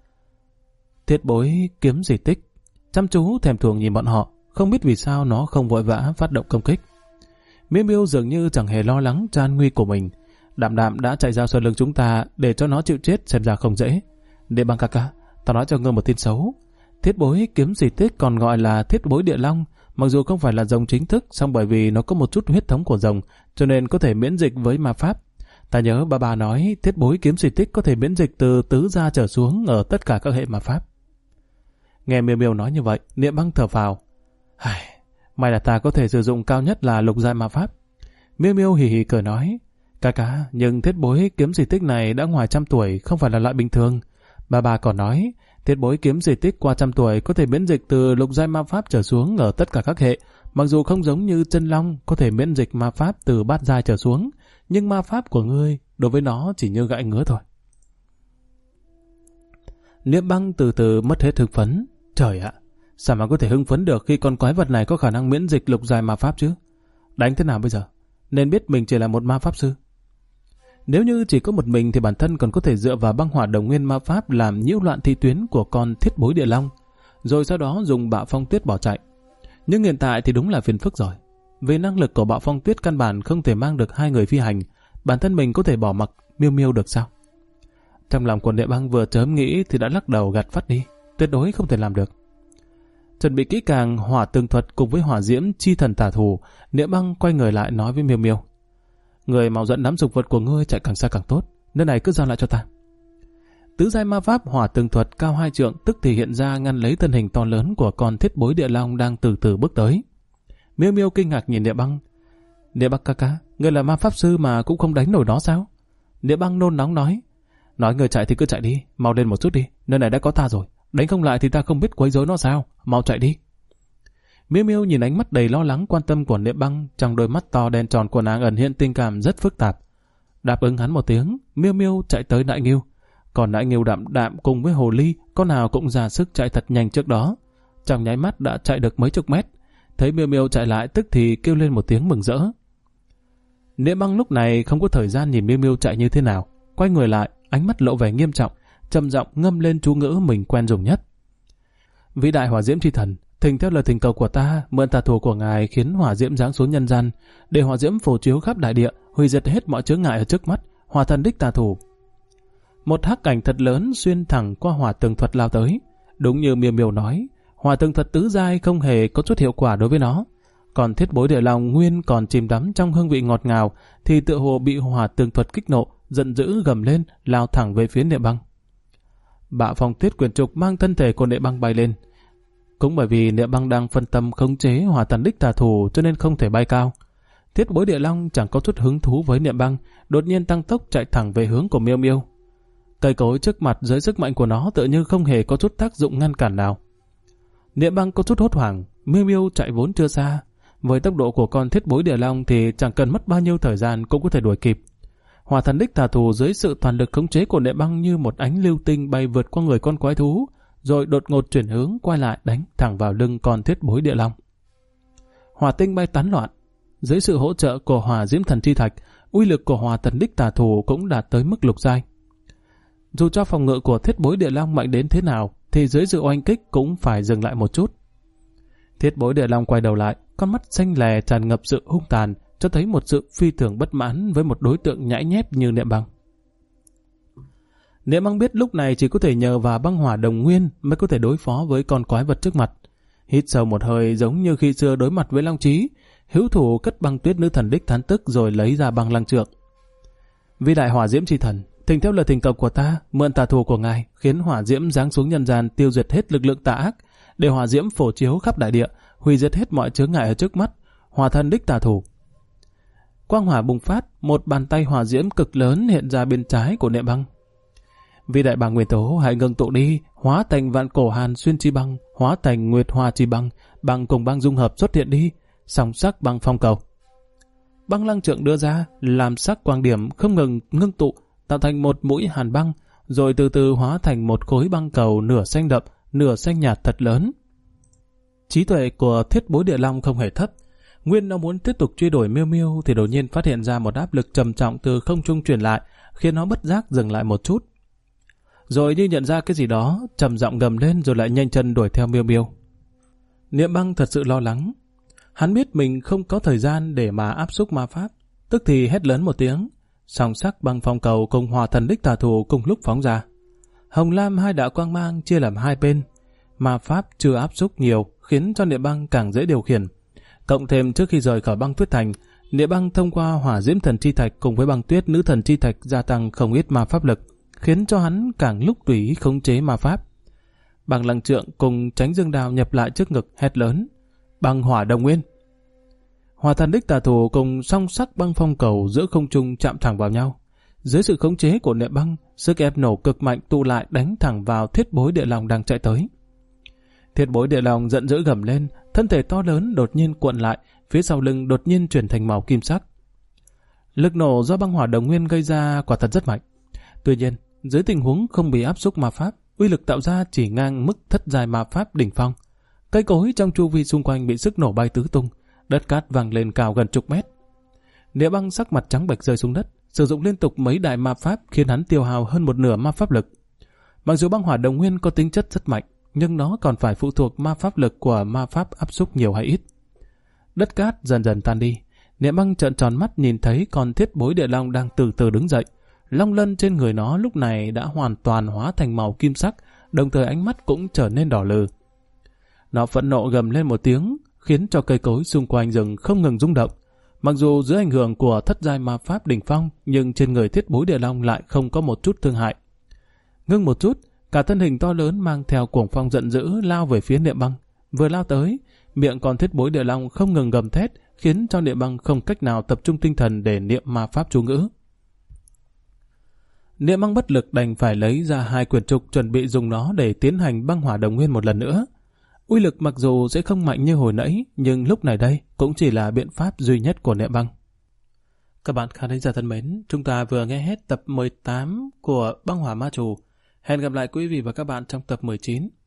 Thiết bối kiếm xỉ tích chăm chú thèm thuồng nhìn bọn họ, không biết vì sao nó không vội vã phát động công kích. Miêu Miêu dường như chẳng hề lo lắng cho an nguy của mình. Đạm Đạm đã chạy ra sau lưng chúng ta để cho nó chịu chết, xem ra không dễ. Để Băng ca ca, tao nói cho ngươi một tin xấu. Thiết bối kiếm xỉ tích còn gọi là thiết bối địa long, mặc dù không phải là rồng chính thức, song bởi vì nó có một chút huyết thống của rồng, cho nên có thể miễn dịch với ma pháp. Ta nhớ bà nói thiết bối kiếm xỉ tích có thể miễn dịch từ tứ gia trở xuống ở tất cả các hệ ma pháp. Nghe Miêu Miêu nói như vậy, Niệm Băng thở phào. May là ta có thể sử dụng cao nhất là lục giai ma pháp. Miêu Miêu hì hì cười nói, ca ca, nhưng thiết bối kiếm xỉ tích này đã ngoài 100 tuổi, không phải là loại bình thường. Bà còn nói, thiết bối kiếm xỉ tích qua 100 tuổi có thể miễn dịch từ lục giai ma pháp trở xuống ở tất cả các hệ, mặc dù không giống như chân long có thể miễn dịch ma pháp từ bát giai trở xuống, nhưng ma pháp của ngươi đối với nó chỉ như gãi ngứa thôi. Niệm Băng từ từ mất hết hưng phấn, Trời ạ, sao mà có thể hưng phấn được khi con quái vật này có khả năng miễn dịch lục giai ma pháp chứ? Đánh thế nào bây giờ? Nên biết mình chỉ là một ma pháp sư. Nếu như chỉ có một mình thì bản thân còn có thể dựa vào băng hỏa đồng nguyên ma pháp làm nhiễu loạn thị tuyến của con thiết bối địa long, rồi sau đó dùng bạo phong tuyết bỏ chạy. Nhưng hiện tại thì đúng là phiền phức rồi. Vì năng lực của bạo phong tuyết căn bản không thể mang được hai người phi hành, bản thân mình có thể bỏ mặc Miêu Miêu được sao? Trong lòng của Niệm Băng vừa chớm nghĩ thì đã lắc đầu gạt phát đi, tuyệt đối không thể làm được. Chuẩn bị kỹ càng hỏa tường thuật cùng với hỏa diễm chi thần tả thủ, Niệm Băng quay người lại nói với Miêu Miêu: người mau dẫn đám dục vật của ngươi chạy càng xa càng tốt, nơi này cứ giao lại cho ta. Tứ giai ma pháp hỏa tường thuật cao 2 trượng tức thì hiện ra ngăn lấy thân hình to lớn của con thiết bối địa long đang từ từ bước tới. Miêu Miêu kinh ngạc nhìn Niệm Băng: Niệm Băng ca ca, ngươi là ma pháp sư mà cũng không đánh nổi nó sao? Niệm Băng nôn nóng nói: người chạy thì cứ chạy đi, mau lên một chút đi, nơi này đã có ta rồi, đánh không lại thì ta không biết quấy rối nó sao, mau chạy đi. Miêu Miêu nhìn ánh mắt đầy lo lắng quan tâm của Niệm Băng, trong đôi mắt to đen tròn của nàng ẩn hiện tình cảm rất phức tạp. Đáp ứng hắn một tiếng, Miêu Miêu chạy tới Đại Ngưu. Còn Đại Ngưu đạm đạm cùng với Hồ Ly, con nào cũng ra sức chạy thật nhanh trước đó. Trong nháy mắt đã chạy được mấy chục mét. Thấy Miêu Miêu chạy lại tức thì kêu lên một tiếng mừng rỡ. Niệm Băng lúc này không có thời gian nhìn Miêu Miêu chạy như thế nào, quay người lại, ánh mắt lộ vẻ nghiêm trọng, trầm giọng ngâm lên chú ngữ mình quen dùng nhất. Vĩ đại hỏa diễm chi thần, thỉnh theo lời thỉnh cầu của ta, mượn tà thủ của ngài khiến hỏa diễm giáng xuống nhân gian, để hỏa diễm phổ chiếu khắp đại địa, hủy diệt hết mọi chướng ngại ở trước mắt. Hỏa thần đích tà thủ. Một hắc cảnh thật lớn xuyên thẳng qua hỏa tường thuật lao tới. Đúng như Miêu Miêu nói, hỏa tường thuật tứ giai không hề có chút hiệu quả đối với nó. Còn thiết bối địa long nguyên còn chìm đắm trong hương vị ngọt ngào, thì tựa hồ bị hỏa tường thuật kích nộ, giận dữ gầm lên, lao thẳng về phía Niệm Băng. Bạo phong tuyết quyền trục mang thân thể của Niệm Băng bay lên. Cũng bởi vì Niệm Băng đang phân tâm khống chế hỏa thần đích tà thủ cho nên không thể bay cao. Thiết bối địa long chẳng có chút hứng thú với Niệm Băng, đột nhiên tăng tốc chạy thẳng về hướng của Miêu Miêu. Cây cối trước mặt dưới sức mạnh của nó tự như không hề có chút tác dụng ngăn cản nào. Niệm Băng có chút hốt hoảng, Miêu Miêu chạy vốn chưa xa, với tốc độ của con thiết bối địa long thì chẳng cần mất bao nhiêu thời gian cũng có thể đuổi kịp. Hỏa thần đích tà thủ dưới sự toàn lực khống chế của Niệm Băng như một ánh lưu tinh bay vượt qua người con quái thú, rồi đột ngột chuyển hướng quay lại đánh thẳng vào lưng con thiết bối địa long. Hỏa tinh bay tán loạn. Dưới sự hỗ trợ của hỏa diễm thần chi thạch, uy lực của hỏa thần đích tà thủ cũng đạt tới mức lục giai. Dù cho phòng ngự của thiết bối địa long mạnh đến thế nào, thì dưới sự oanh kích cũng phải dừng lại một chút. Thiết bối địa long quay đầu lại, con mắt xanh lè tràn ngập sự hung tàn, cho thấy một sự phi thường bất mãn với một đối tượng nhãi nhép như Niệm Băng. Niệm Băng biết lúc này chỉ có thể nhờ vào băng hỏa đồng nguyên mới có thể đối phó với con quái vật trước mặt. Hít sâu một hơi giống như khi xưa đối mặt với Long Chí, hữu thủ cất băng tuyết nữ thần đích thán tức rồi lấy ra băng lăng trượng. Vĩ đại hỏa diễm chi thần, thỉnh theo lời thỉnh cầu của ta, mượn tà thủ của ngài khiến hỏa diễm giáng xuống nhân gian tiêu diệt hết lực lượng tà ác, để hỏa diễm phổ chiếu khắp đại địa, hủy diệt hết mọi chướng ngại ở trước mắt. Hỏa thần đích tà thủ. Quang hỏa bùng phát, một bàn tay hỏa diễm cực lớn hiện ra bên trái của Niệm Băng. Vì đại bàng nguyên tố hãy ngưng tụ đi, hóa thành vạn cổ hàn xuyên chi băng, hóa thành nguyệt hoa chi băng, băng cùng băng dung hợp xuất hiện đi, song sắc băng phong cầu. Băng lăng trượng đưa ra, làm sắc quang điểm không ngừng ngưng tụ, tạo thành một mũi hàn băng, rồi từ từ hóa thành một khối băng cầu nửa xanh đậm, nửa xanh nhạt thật lớn. Trí tuệ của thiết bối địa long không hề thấp. Nguyên nó muốn tiếp tục truy đuổi Miêu Miêu thì đột nhiên phát hiện ra một áp lực trầm trọng từ không trung truyền lại, khiến nó bất giác dừng lại một chút. Rồi như nhận ra cái gì đó, trầm giọng gầm lên rồi lại nhanh chân đuổi theo Miêu Miêu. Niệm Băng thật sự lo lắng. Hắn biết mình không có thời gian để mà áp xúc ma pháp, tức thì hét lớn một tiếng, song sắc băng phong cầu cùng hỏa thần đích tà thủ cùng lúc phóng ra. Hồng lam hai đạo quang mang chia làm hai bên. Ma pháp chưa áp xúc nhiều khiến cho Niệm Băng càng dễ điều khiển. Cộng thêm trước khi rời khỏi băng tuyết thành, Niệm Băng thông qua hỏa diễm thần chi thạch cùng với băng tuyết nữ thần chi thạch gia tăng không ít ma pháp lực, khiến cho hắn càng lúc tùy ý khống chế ma pháp. Băng lăng trượng cùng tránh dương đao nhập lại trước ngực hét lớn, băng hỏa đồng nguyên. Hỏa thần đích tà thủ cùng song sắc băng phong cầu giữa không trung chạm thẳng vào nhau. Dưới sự khống chế của Niệm Băng, sức ép nổ cực mạnh tụ lại đánh thẳng vào thiết bối địa long đang chạy tới. Thiết bối địa long giận dữ gầm lên, thân thể to lớn đột nhiên cuộn lại, phía sau lưng đột nhiên chuyển thành màu kim sắc. Lực nổ do băng hỏa đồng nguyên gây ra quả thật rất mạnh. Tuy nhiên, dưới tình huống không bị áp xúc ma pháp, uy lực tạo ra chỉ ngang mức thất giai ma pháp đỉnh phong. Cây cối trong chu vi xung quanh bị sức nổ bay tứ tung, đất cát văng lên cao gần chục mét. Niệm Băng sắc mặt trắng bệch rơi xuống đất, sử dụng liên tục mấy đại ma pháp khiến hắn tiêu hao hơn một nửa ma pháp lực. Mặc dù băng hỏa đồng nguyên có tính chất rất mạnh, nhưng nó còn phải phụ thuộc ma pháp lực của ma pháp áp xúc nhiều hay ít. Đất cát dần dần tan đi, Niệm Băng trợn tròn mắt nhìn thấy con thiết bối địa long đang từ từ đứng dậy. Long lân trên người nó lúc này đã hoàn toàn hóa thành màu kim sắc, đồng thời ánh mắt cũng trở nên đỏ lừ. Nó phẫn nộ gầm lên một tiếng, khiến cho cây cối xung quanh rừng không ngừng rung động. Mặc dù dưới ảnh hưởng của thất giai ma pháp đỉnh phong, nhưng trên người thiết bối địa long lại không có một chút thương hại. Ngưng một chút, cả thân hình to lớn mang theo cuồng phong giận dữ lao về phía Niệm Băng. Vừa lao tới, miệng con thiết bối địa long không ngừng gầm thét, khiến cho Niệm Băng không cách nào tập trung tinh thần để niệm ma pháp chú ngữ. Niệm Băng bất lực đành phải lấy ra 2 quyển trục chuẩn bị dùng nó để tiến hành băng hỏa đồng nguyên một lần nữa. Uy lực mặc dù sẽ không mạnh như hồi nãy, nhưng lúc này đây cũng chỉ là biện pháp duy nhất của Niệm Băng. Các bạn khán thính giả thân mến, chúng ta vừa nghe hết tập 18 của Băng Hỏa Ma Chủ. Hẹn gặp lại quý vị và các bạn trong tập 19.